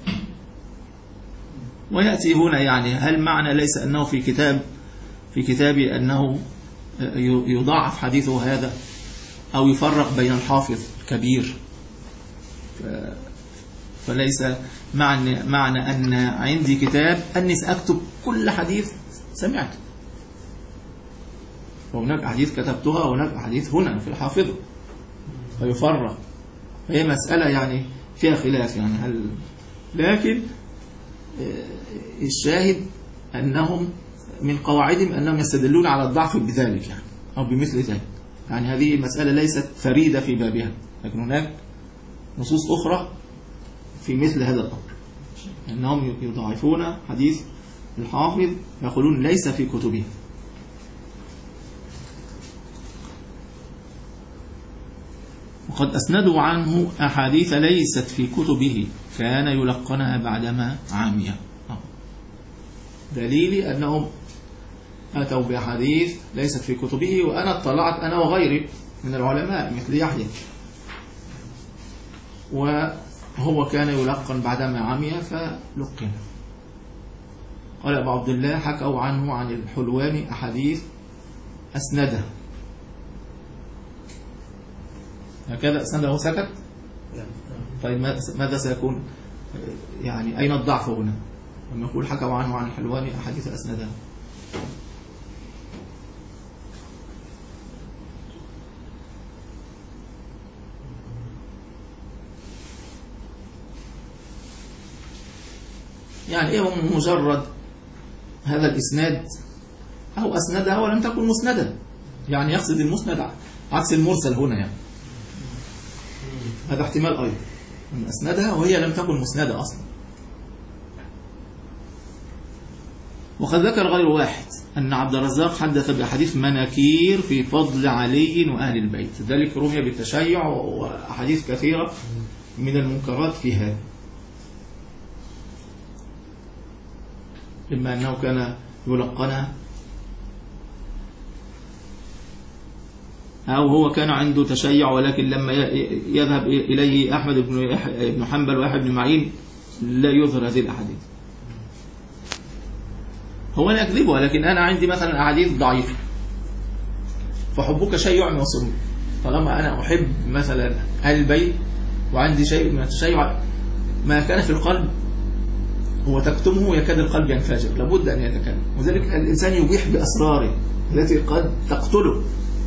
ويأتي هنا يعني هل معنى ليس أنه في كتاب في كتاب أنه يضاعف حديثه هذا أو يفرق بين الحافظ الكبير، فليس معنى معنى أن عندي كتاب أني سأكتب كل حديث سمعته، وهناك أحاديث كتبتها وهناك أحاديث هنا في الحافظة فيفرق، فهي مسألة يعني فيها خلاف يعني هل، لكن الشاهد أنهم من قواعدهم أنهم يستدلون على الضعف بذلك يعني أو بمثل ذلك، يعني هذه المسألة ليست فريدة في بابها، لكن هناك نصوص أخرى في مثل هذا الأمر، أنهم يضاعفون حديث الحافظ، يقولون ليس في كتبه. وقد أسندوا عنه أحاديث ليست في كتبه، كان يلقنها بعدما عامية. دليلي أنهم أتوا بأحاديث ليست في كتبه، وأنا اطلعت أنا وغيري من العلماء مثل يحيى، وهو كان يلقن بعدما عمي فلقن. قال أبو عبد الله حكوا عنه عن الحلواني أحاديث أسندها، هكذا أسنده وسكت. طيب ماذا سيكون يعني أين الضعف هنا لما يقول حكوا عنه عن الحلواني أحاديث أسندها؟ يعني إيه مجرد هذا الإسناد أو أسندها ولم تكن مسندا، يعني يقصد المسند عكس المرسل هنا، يعني هذا احتمال أيضا أن أسندها وهي لم تكن مسندة أصلا. وقد ذكر غير واحد أن عبد الرزاق حدث بأحاديث مناكير في فضل علي وأهل البيت، ذلك رمي بالتشيع وأحاديث كثيرة من المنكرات في هذا، إما أنه كان يلقنها أو هو كان عنده تشيع، ولكن لما يذهب إليه أحمد بن حنبل ويحيى بن معين لا يظهر هذه الأحاديث، هو لا يكذبها، لكن أنا عندي مثلا أحاديث ضعيفة، فحبك شيء يعمي وسرور، طالما أنا أحب مثلا أهل البيت وعندي شيء من التشيع ما كان في القلب هو تكتمه يكاد القلب ينفجر، لابد أن يتكلم، وذلك الإنسان يبيح بأسراره التي قد تقتله،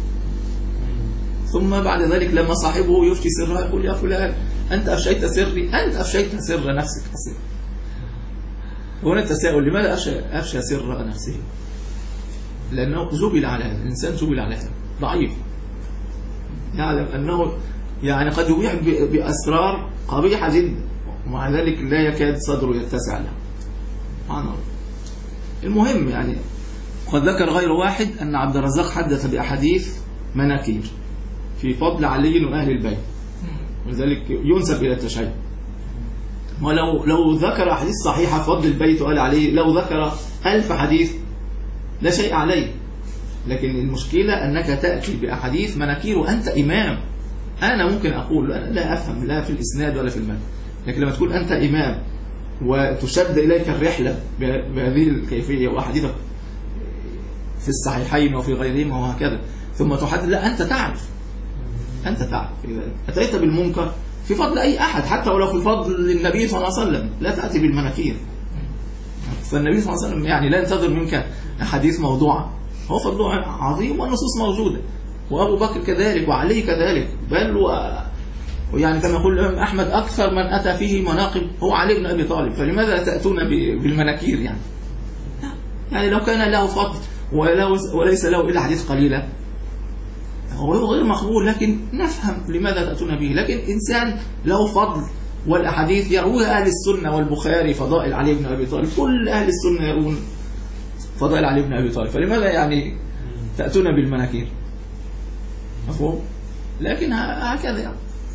ثم بعد ذلك لما صاحبه يفشي سرها يقول يا فلان أنت أفشيت سري، أنت أفشيت سر نفسك أصلا. هنا التساؤل لماذا أفشى سر نفسه؟ لأنه جبل على هذا، الإنسان جبل على هذا، ضعيف، يعلم أنه يعني قد يبيح بأسرار قبيحة جدا، ومع ذلك لا يكاد صدره يتسع له. سبحان الله. المهم يعني قد ذكر غير واحد أن عبد الرزاق حدث بأحاديث مناكير في فضل علي وأهل البيت، ولذلك ينسب إلى التشيع. ولو لو ذكر أحاديث صحيحة فضل البيت وقال عليه، لو ذكر ألف حديث لا شيء عليه، لكن المشكلة أنك تأتي بأحاديث مناكير وأنت إمام. أنا ممكن أقول لا أفهم لا في الإسناد ولا في المتن، لكن لما تقول أنت إمام وتشد إليك الرحلة بهذه الكيفية وأحاديثك في الصحيحين وفي غيرهما وهكذا، ثم تحدث، لا أنت تعرف، أنت تعرف إذا أتيت بالمنكر في فضل أي أحد حتى ولو في فضل النبي صلى الله عليه وسلم لا تأتي بالمناكير. فالنبي صلى الله عليه وسلم يعني لا ينتظر منك أحاديث موضوعة، هو فضله عظيم والنصوص موجودة، وأبو بكر كذلك وعلي كذلك، بل و... ويعني كما يقول الإمام أحمد أكثر من أتى فيه مناقب هو علي بن أبي طالب، فلماذا تأتون بالمناكير يعني؟ يعني لو كان له فضل وليس له إلا حديث قليلة هو غير مقبول، لكن نفهم لماذا تأتون به. لكن إنسان له فضل والأحاديث يرويها أهل السنة والبخاري فضائل علي بن أبي طالب، كل أهل السنة يروون فضائل علي بن أبي طالب، فلماذا يعني تأتون بالمناكير؟ مفهوم؟ لكن هكذا يعني.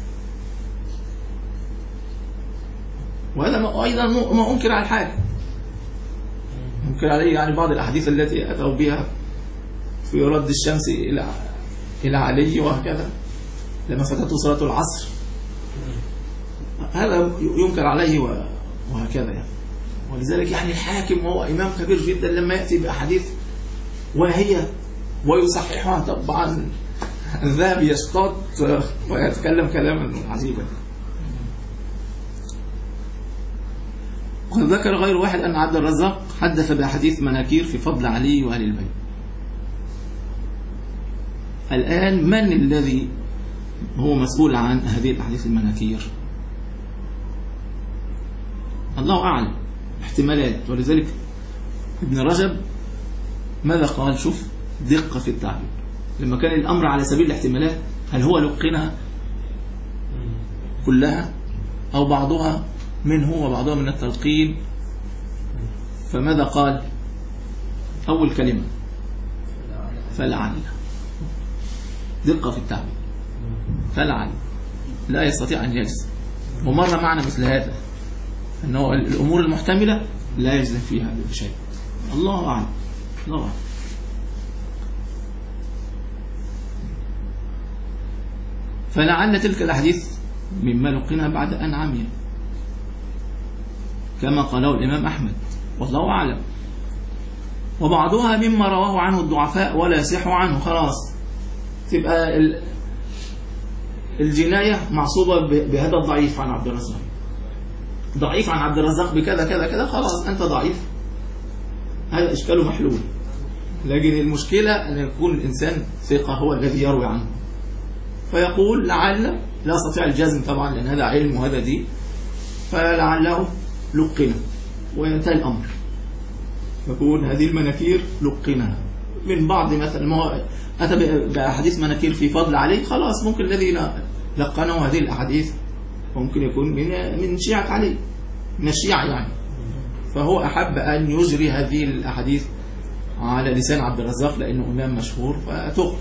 وهذا أيضا ما أنكر على الحاكم، أنكر عليه يعني بعض الأحاديث التي أتوا بها في رد الشمس إلى إلى علي وهكذا لما فاتته صلاة العصر، هذا ينكر عليه وهكذا يعني. ولذلك يعني الحاكم وهو إمام كبير جدا لما يأتي بأحاديث وهي ويصححها، طبعا الذهب يشتاط ويتكلم كلاما عجيبا. وقد ذكر غير واحد أن عبد الرزاق حدث بأحاديث مناكير في فضل علي وأهل البيت. الآن من الذي هو مسؤول عن هذه الأحاديث المناكير؟ الله أعلم، احتمالات. ولذلك ابن رجب ماذا قال؟ شوف دقة في التعبير، لما كان الأمر على سبيل الاحتمالات، هل هو لقنها كلها أو بعضها منه وبعضها من التلقين؟ فماذا قال؟ أول كلمة فلعل، دقة في التعبير، فلعل لا يستطيع أن يجزم. ومر معنا مثل هذا أنه الأمور المحتملة لا يجزم فيها بشيء. الله أعلم، الله أعلم. فلعل تلك الأحاديث مما لقنا بعد أن عمي كما قاله الإمام أحمد، والله أعلم. وبعضها مما رواه عنه الضعفاء ولا يصح عنه، خلاص تبقى الجناية معصوبة بهذا الضعيف عن عبد الرزاق، ضعيف عن عبد الرزاق بكذا كذا كذا، خلاص أنت ضعيف، هذا إشكاله محلول. لكن المشكلة أن يكون الإنسان ثقة هو الذي يروي عنه، فيقول لعل، لا أستطيع الجزم طبعا لأن هذا علم وهذا دين، فلعله لقنا وينتهي الأمر. يكون هذه المناكير لقنها من بعض، مثلا ما هو أتى بأحاديث مناكير في فضل علي، خلاص ممكن الذي لقنه هذه الأحاديث وممكن يكون من من شيعة علي، من الشيعة يعني، فهو أحب أن يجري هذه الأحاديث على لسان عبد الرزاق لأنه إمام مشهور فتغفر،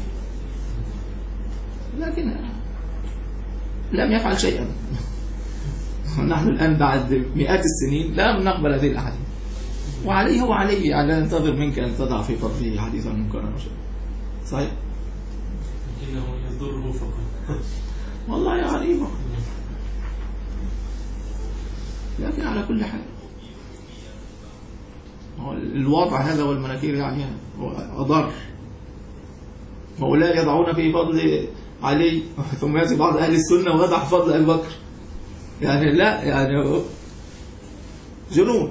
لكن لم يفعل شيئا. نحن الآن بعد مئات السنين لا نقبل هذه الأحاديث، وعليه هو عليه يعني لا ننتظر منك أن تضع في فضله حديثا منكرا صحيح؟ لكنه يضره فقط والله يا غريبة. لكن على كل حال الوضع هذا والمناكير يعني هو أضر، ولا يضعون في فضل علي ثم يأتي بعض أهل السنة ويضع في فضل أبي بكر، يعني لا يعني جنون.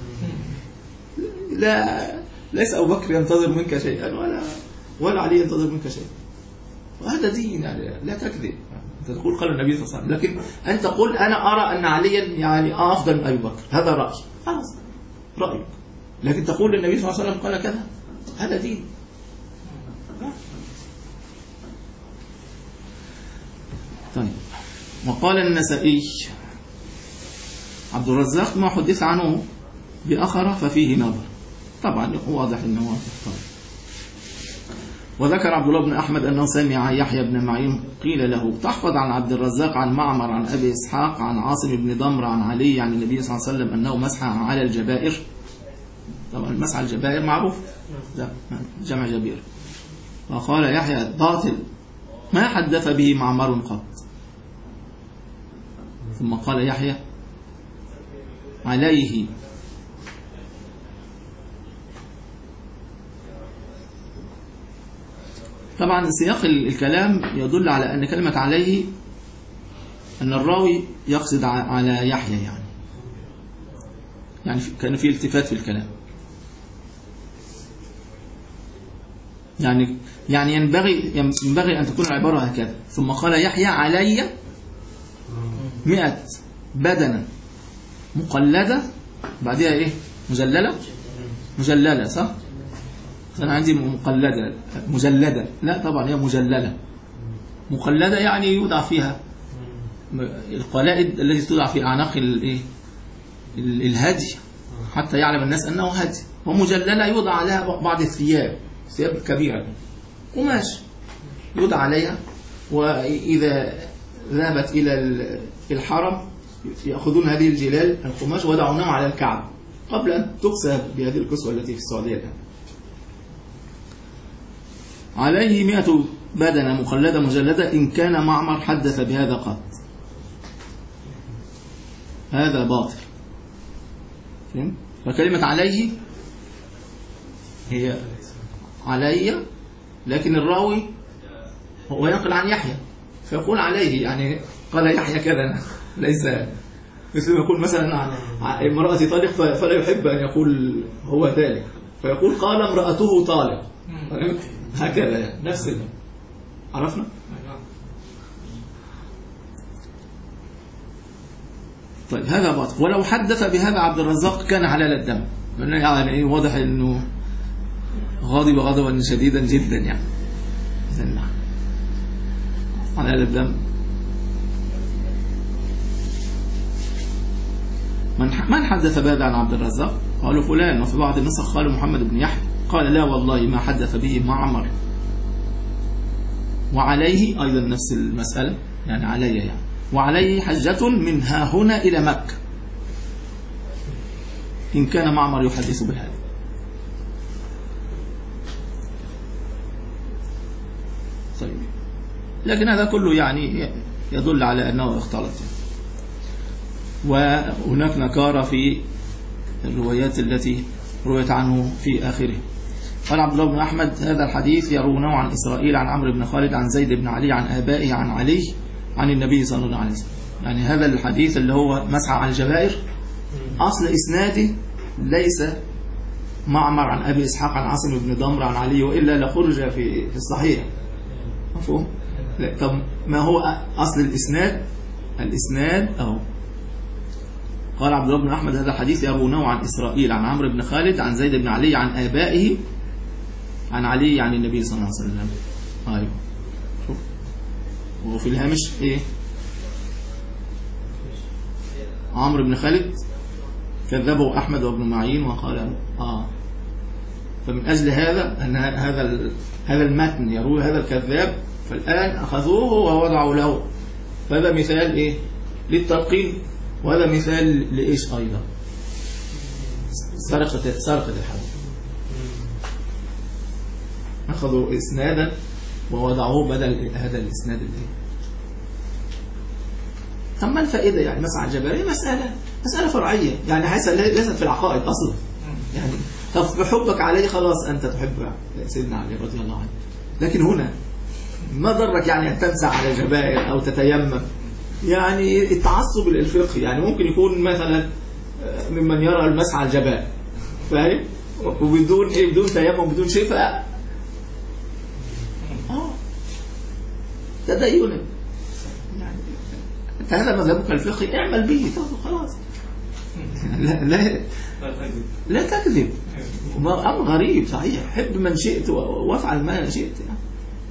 لا ليس أبو بكر ينتظر منك شيئا ولا ولا علي ينتظر منك شيئا، وهذا دين يعني لا تكذب. أنت تقول قال النبي صلى الله عليه وسلم، لكن أنت تقول أنا أرى أن عليا يعني أفضل من أبي بكر، هذا رأي، خلاص رأيك. لكن تقول النبي صلى الله عليه وسلم قال كذا، هذا دين. طيب. وقال النسائي عبد الرزاق ما حدث عنه بأخر ففيه نظر، طبعا واضح أنه طيب. وذكر عبد الله بن أحمد أنه سمع يحيى بن معين قيل له تحفظ عن عبد الرزاق عن معمر عن أبي إسحاق عن عاصم بن ضمر عن علي عن النبي صلى الله عليه وسلم أنه مسح على الجبائر. طبعا مسح على الجبائر معروف، جمع جبير. وقال يحيى باطل ما حدث به معمر قط. ثم قال يحيى عليه طبعا سياق الكلام يدل على أن كلمة عليه أن الراوي يقصد على يحيى يعني يعني كان في التفات في الكلام يعني يعني ينبغي ينبغي أن تكون العبارة هكذا ثم قال يحيى علي مئة بدنة مقلدة بعدها إيه مجللة مجللة صح أنا عندي مقلدة مجلدة لا طبعا هي مجللة مقلدة يعني يوضع فيها القلائد التي توضع في أعناق الإيه الهدي حتى يعلم الناس أنه هدي ومجللة يوضع عليها بعض الثياب ثياب كبيرة قماش يوضع عليها وإذا ذهبت إلى الحرم يأخذون هذه الجلال القماش ويضعونها على الكعب قبل أن تكسى بهذه الكسوة التي في السعودية الآن. عليه مئة بدنة مقلدة مجلدة إن كان معمر حدث بهذا قط هذا باطل. فكلمة عليه هي علي لكن الراوي هو ينقل عن يحيى فيقول عليه يعني قال يحيى كذا ليس مثل ما يقول مثلا امرأتي طالق فلا يحب أن يقول هو ذلك فيقول قال امرأته طالق هكذا نفس ال... عرفنا؟ طيب هذا باطل. ولو حدث بهذا عبد الرزاق كان حلال الدم يعني واضح انه غاضب غضبا شديدا جدا يعني حلال الدم. من حدث بهذا عن عبد الرزاق قالوا فلان وفي بعض النسخ قالوا محمد بن يحيى قال لا والله ما حدث به معمر وعليه أيضا نفس المسألة يعني علي يعني وعليه حجة من ها هنا إلى مكة إن كان معمر يحدث بهذا. طيب لكن هذا كله يعني يدل على أنه اختلط وهناك نكارة في الروايات التي رويت عنه في آخره. قال عبد الله بن أحمد هذا الحديث يروونه عن إسرائيل عن عمرو بن خالد عن زيد بن علي عن آبائه عن علي عن النبي صلى الله عليه وسلم. يعني هذا الحديث اللي هو مسح على الجبائر أصل إسناده ليس معمر عن أبي إسحاق عن عاصم بن ضمر عن علي وإلا لخرج في في الصحيح مفهوم؟ لا طب ما هو أصل الإسناد؟ الإسناد أهو قال عبد الله بن أحمد هذا الحديث يروونه عن إسرائيل عن عمرو بن خالد عن زيد بن علي عن آبائه عن علي عن النبي صلى الله عليه وسلم. أيوه شوف وفي الهامش إيه عمرو بن خالد كذبه أحمد وابن معين وقال آه فمن أجل هذا أن هذا هذا المتن يروي هذا الكذاب فالآن أخذوه ووضعوا له فهذا مثال إيه للتلقين وهذا مثال لإيش أيضا سرقة سرقة الحديث أخذوا إسنادا ووضعوه بدل هذا الإسناد الإيه. طب ما الفائدة يعني مسعى الجبارية مسألة مسألة فرعية يعني حيث ليست في العقائد أصلا يعني طب بحبك عليه خلاص أنت تحب سيدنا علي رضي الله عنه لكن هنا ما ضرك يعني أن تنسى على الجبائر أو تتيمم يعني التعصب الفقهي يعني ممكن يكون مثلا ممن يرى المسح على الجبائر فاهم وبدون ايه بدون تيمم بدون شيء اه تدين يعني انت هذا مذهبك الفقهي اعمل به خلاص لا لا لا تكذب امر غريب صحيح حب من شئت وافعل ما شئت يعني.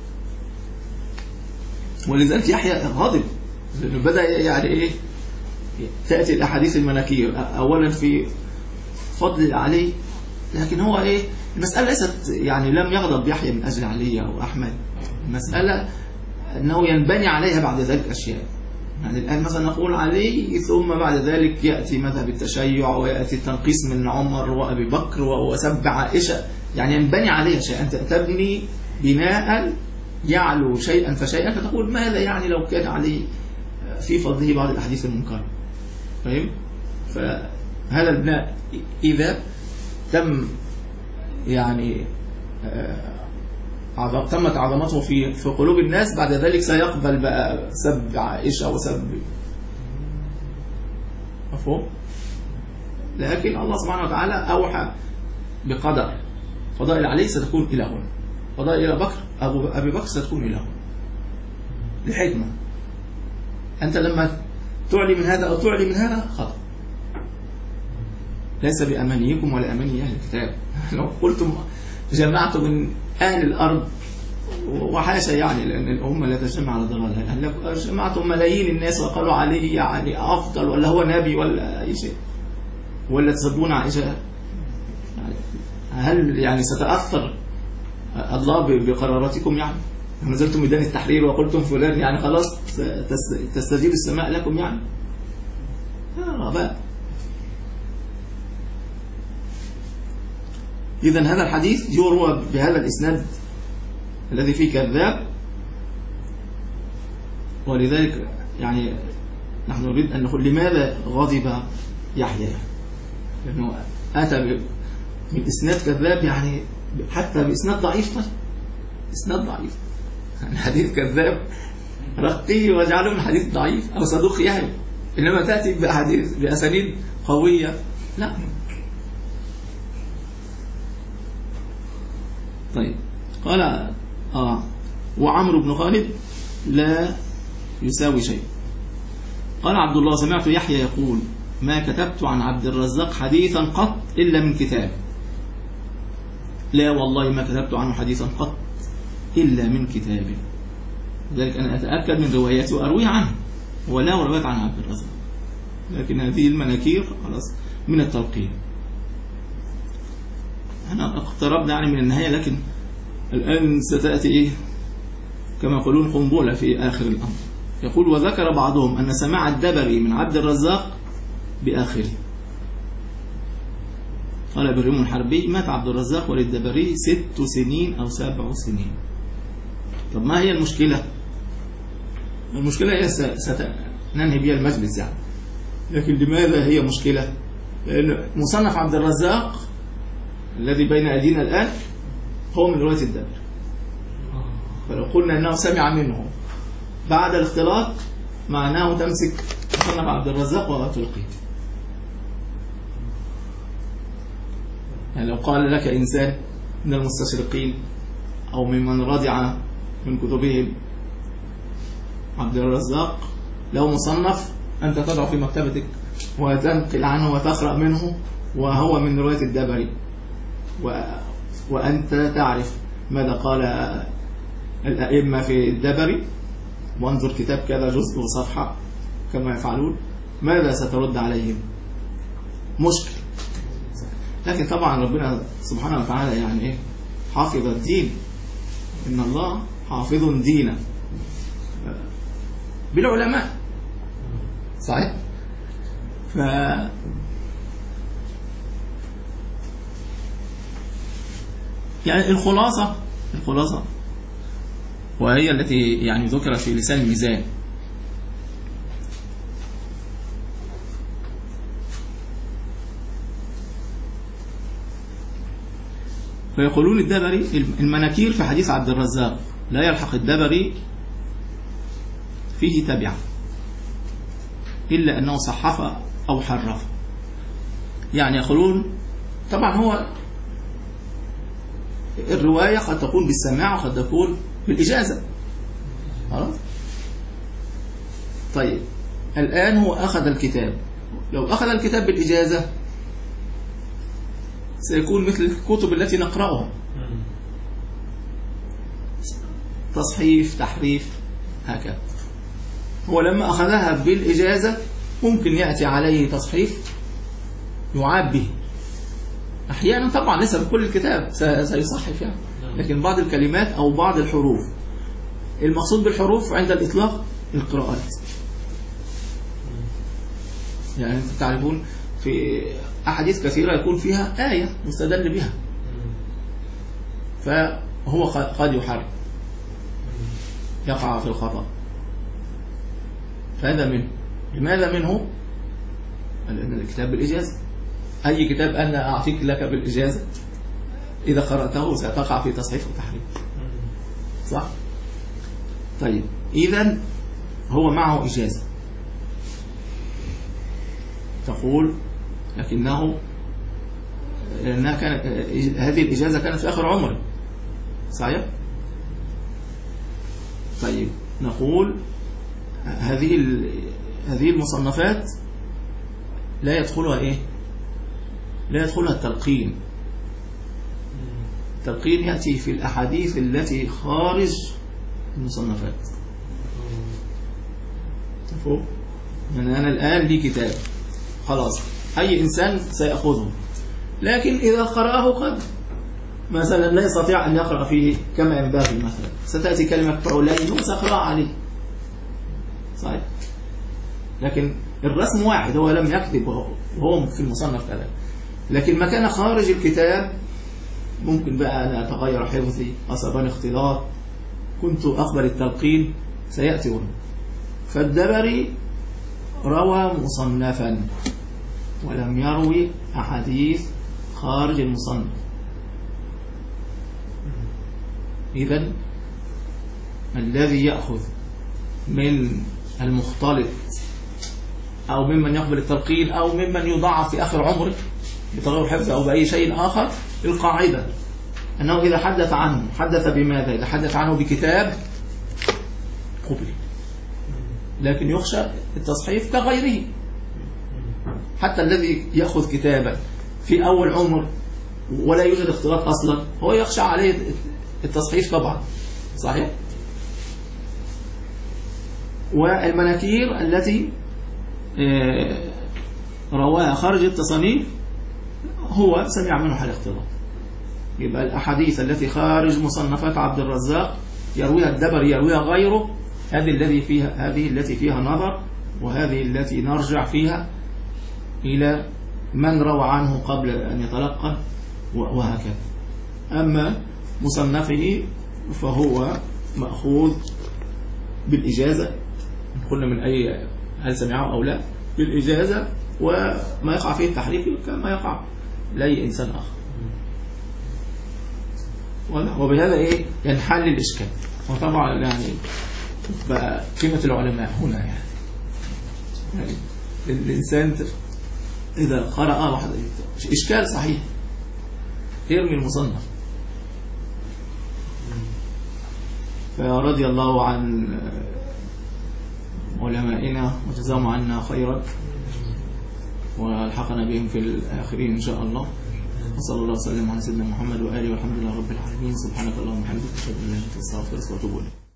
ولذلك يحيى غاضب لأنه بدأ يعني إيه تأتي الأحاديث المناكير أولا في فضل علي لكن هو إيه المسألة ليست يعني لم يغضب يحيى من أجل علي أو أحمد المسألة أنه ينبني عليها بعد ذلك أشياء يعني الآن مثلا نقول علي ثم بعد ذلك يأتي مذهب التشيع ويأتي التنقيس من عمر وأبي بكر وسب عائشة يعني ينبني عليها شيء أنت تبني بناء يعلو شيئا فشيئا فتقول ماذا يعني لو كان علي في فضله بعض الأحاديث المنكرة فاهم هذا البناء إذا تم يعني عظم تمت عظمته في في قلوب الناس، بعد ذلك سيقبل بقى سب عائشة وسب، مفهوم؟ لكن الله سبحانه وتعالى أوحى بقدر فضائل علي ستكون إلى هنا، فضائل أبي بكر أبو أبي بكر ستكون إلى هنا لحكمة. أنت لما تعلي من هذا أو تعلي من هذا خطأ، ليس بأمانيكم ولا أماني أهل الكتاب. لو قلتم جمعت من أهل الأرض، وحاشا يعني لأن الأمة لا تجمع على ضلالها، لو جمعتم ملايين الناس وقالوا عليه يعني أفضل ولا هو نبي ولا أي شيء، ولا تسبون عائشة، هل يعني ستأثر الله بقراراتكم؟ يعني نزلتم ميدان التحرير وقلتم فلان يعني خلاص تستجيب السماء لكم يعني؟ غباء. إذن هذا الحديث يروى بهذا الإسناد الذي فيه كذاب، ولذلك يعني نحن نريد أن نقول لماذا غضب يحيى؟ لأنه أتى من إسناد كذاب، يعني حتى بإسناد ضعيف. طيب إسناد ضعيف يعني حديث كذاب رقيه واجعله من حديث ضعيف أو صدوق يحيى، إنما تأتي بأحاديث بأسانيد قوية لا. طيب قال آه وعمرو بن خالد لا يساوي شيء. قال عبد الله سمعت يحيى يقول ما كتبت عن عبد الرزاق حديثا قط إلا من كتاب. لا والله ما كتبت عنه حديثا قط إلا من كتابه. لذلك أنا أتأكد من رواياتي وأروي عنه، ولا روايات عن عبد الرزاق، لكن هذه المناكير خلاص من التلقين. أنا اقتربنا يعني من النهاية، لكن الآن ستأتي إيه كما يقولون قنبلة في آخر الأمر. يقول وذكر بعضهم أن سماع الدبري من عبد الرزاق بآخره. قال إبراهيم الحربي مات عبد الرزاق وللدبري ست سنين أو سبع سنين. طب ما هي المشكلة؟ المشكلة هي ستنهي بها المجلس يعني، لكن لماذا هي مشكلة؟ لأن مصنف عبد الرزاق الذي بين أيدينا الآن هو من رواية الدبري، فلو قلنا أنه سمع منه بعد الاختلاط معناه تمسك مصنف عبد الرزاق وتلقيه. يعني لو قال لك إنسان من المستشرقين أو ممن رضع من كتبهم عبد الرزاق له مصنف، أنت تضع في مكتبتك وتنقل عنه وتقرأ منه وهو من رواية الدبري، و... وأنت تعرف ماذا قال الأئمة في الدبري، وانظر كتاب كذا جزء وصفحة كما يفعلون، ماذا سترد عليهم؟ مشكل. لكن طبعا ربنا سبحانه وتعالى يعني إيه حافظ الدين، إن الله حافظ دينا بالعلماء، صحيح؟ ف يعني الخلاصة الخلاصة وهي التي يعني ذكرت في لسان الميزان. فيقولون الدبري المناكير في حديث عبد الرزاق لا يلحق الدبري فيه تبعة إلا أنه صحف أو حرف. يعني يقولون طبعا هو الرواية قد تكون بالسماع وقد تكون بالإجازة، خلاص. طيب الآن هو أخذ الكتاب، لو أخذ الكتاب بالإجازة سيكون مثل الكتب التي نقرأها، تصحيف تحريف هكذا. هو لما أخذها بالإجازة ممكن يأتي عليه تصحيف يعاب به أحيانا، طبعا ليس بكل الكتاب سيصحف يعني، لكن بعض الكلمات أو بعض الحروف. المقصود بالحروف عند الإطلاق القراءات. يعني أنتم تعرفون في أحاديث كثيرة يكون فيها آية مستدل بها، فهو قد يحرف يقع في الخطأ، فهذا منه. لماذا منه؟ لأن الكتاب بالإجازة، أي كتاب أنا أعطيك لك بالإجازة إذا قرأته ستقع في تصحيف وتحريف، صح؟ طيب إذن هو معه إجازة، تقول لكنه لأنها كانت هذه الإجازة كانت في آخر عمره، صحيح؟ طيب نقول هذه هذه المصنفات لا يدخلها إيه؟ لا يدخلها التلقين. التلقين يأتي في الأحاديث التي خارج المصنفات. تفهم؟ يعني أنا الآن لي كتاب خلاص أي إنسان سيأخذه، لكن إذا قرأه قد مثلا لا يستطيع أن يقرأ فيه كما ينبغي، مثلا ستأتي كلمة علين وسأقرأ عليه، صحيح؟ لكن الرسم واحد، هو لم يكذب وهو في المصنف كذا، لكن ما كان خارج الكتاب ممكن بقى أن أتغير حفظي، أصابني اختلاط، كنت أقبل التلقين، سيأتي هنا. فالدبري روى مصنفا ولم يروي أحاديث خارج المصنف. إذن الذي يأخذ من المختلط أو ممن يقبل التلقين أو ممن يضعف في آخر عمره بتغير حفظه أو بأي شيء آخر، القاعدة أنه إذا حدث عنه حدث بماذا؟ إذا حدث عنه بكتاب قبل، لكن يخشى التصحيف كغيره. حتى الذي يأخذ كتابا في أول عمر ولا يوجد اختلاط أصلا هو يخشى عليه التصحيف طبعا، صحيح؟ والمناكير التي رواها خارج التصانيف هو سمع منه حال اختلاط. يبقى الأحاديث التي خارج مصنفات عبد الرزاق يرويها الدبري يرويها غيره، هذه التي فيها هذه التي فيها نظر، وهذه التي نرجع فيها إلى من روى عنه قبل أن يتلقى وهكذا. أما مصنفه فهو مأخوذ بالإجازة، قلنا من أي هل سمعه أو لا بالإجازة، وما يقع فيه التحريف كما يقع لأي إنسان آخر. وبهذا إيه ينحل الإشكال. وطبعا يعني بقى قيمة العلماء هنا يعني, يعني الإنسان إذا قرأ واحد إشكال صحيح يرمي المصنف. فرضي الله عن علمائنا وجزاهم عنا خيرا والحقنا بهم في الآخرين إن شاء الله. وصلى الله وسلم على سيدنا محمد وآله والحمد لله رب العالمين. سبحانك اللهم وبحمدك أشهد أن لا إله إلا أنت أستغفرك وأتوب إليك.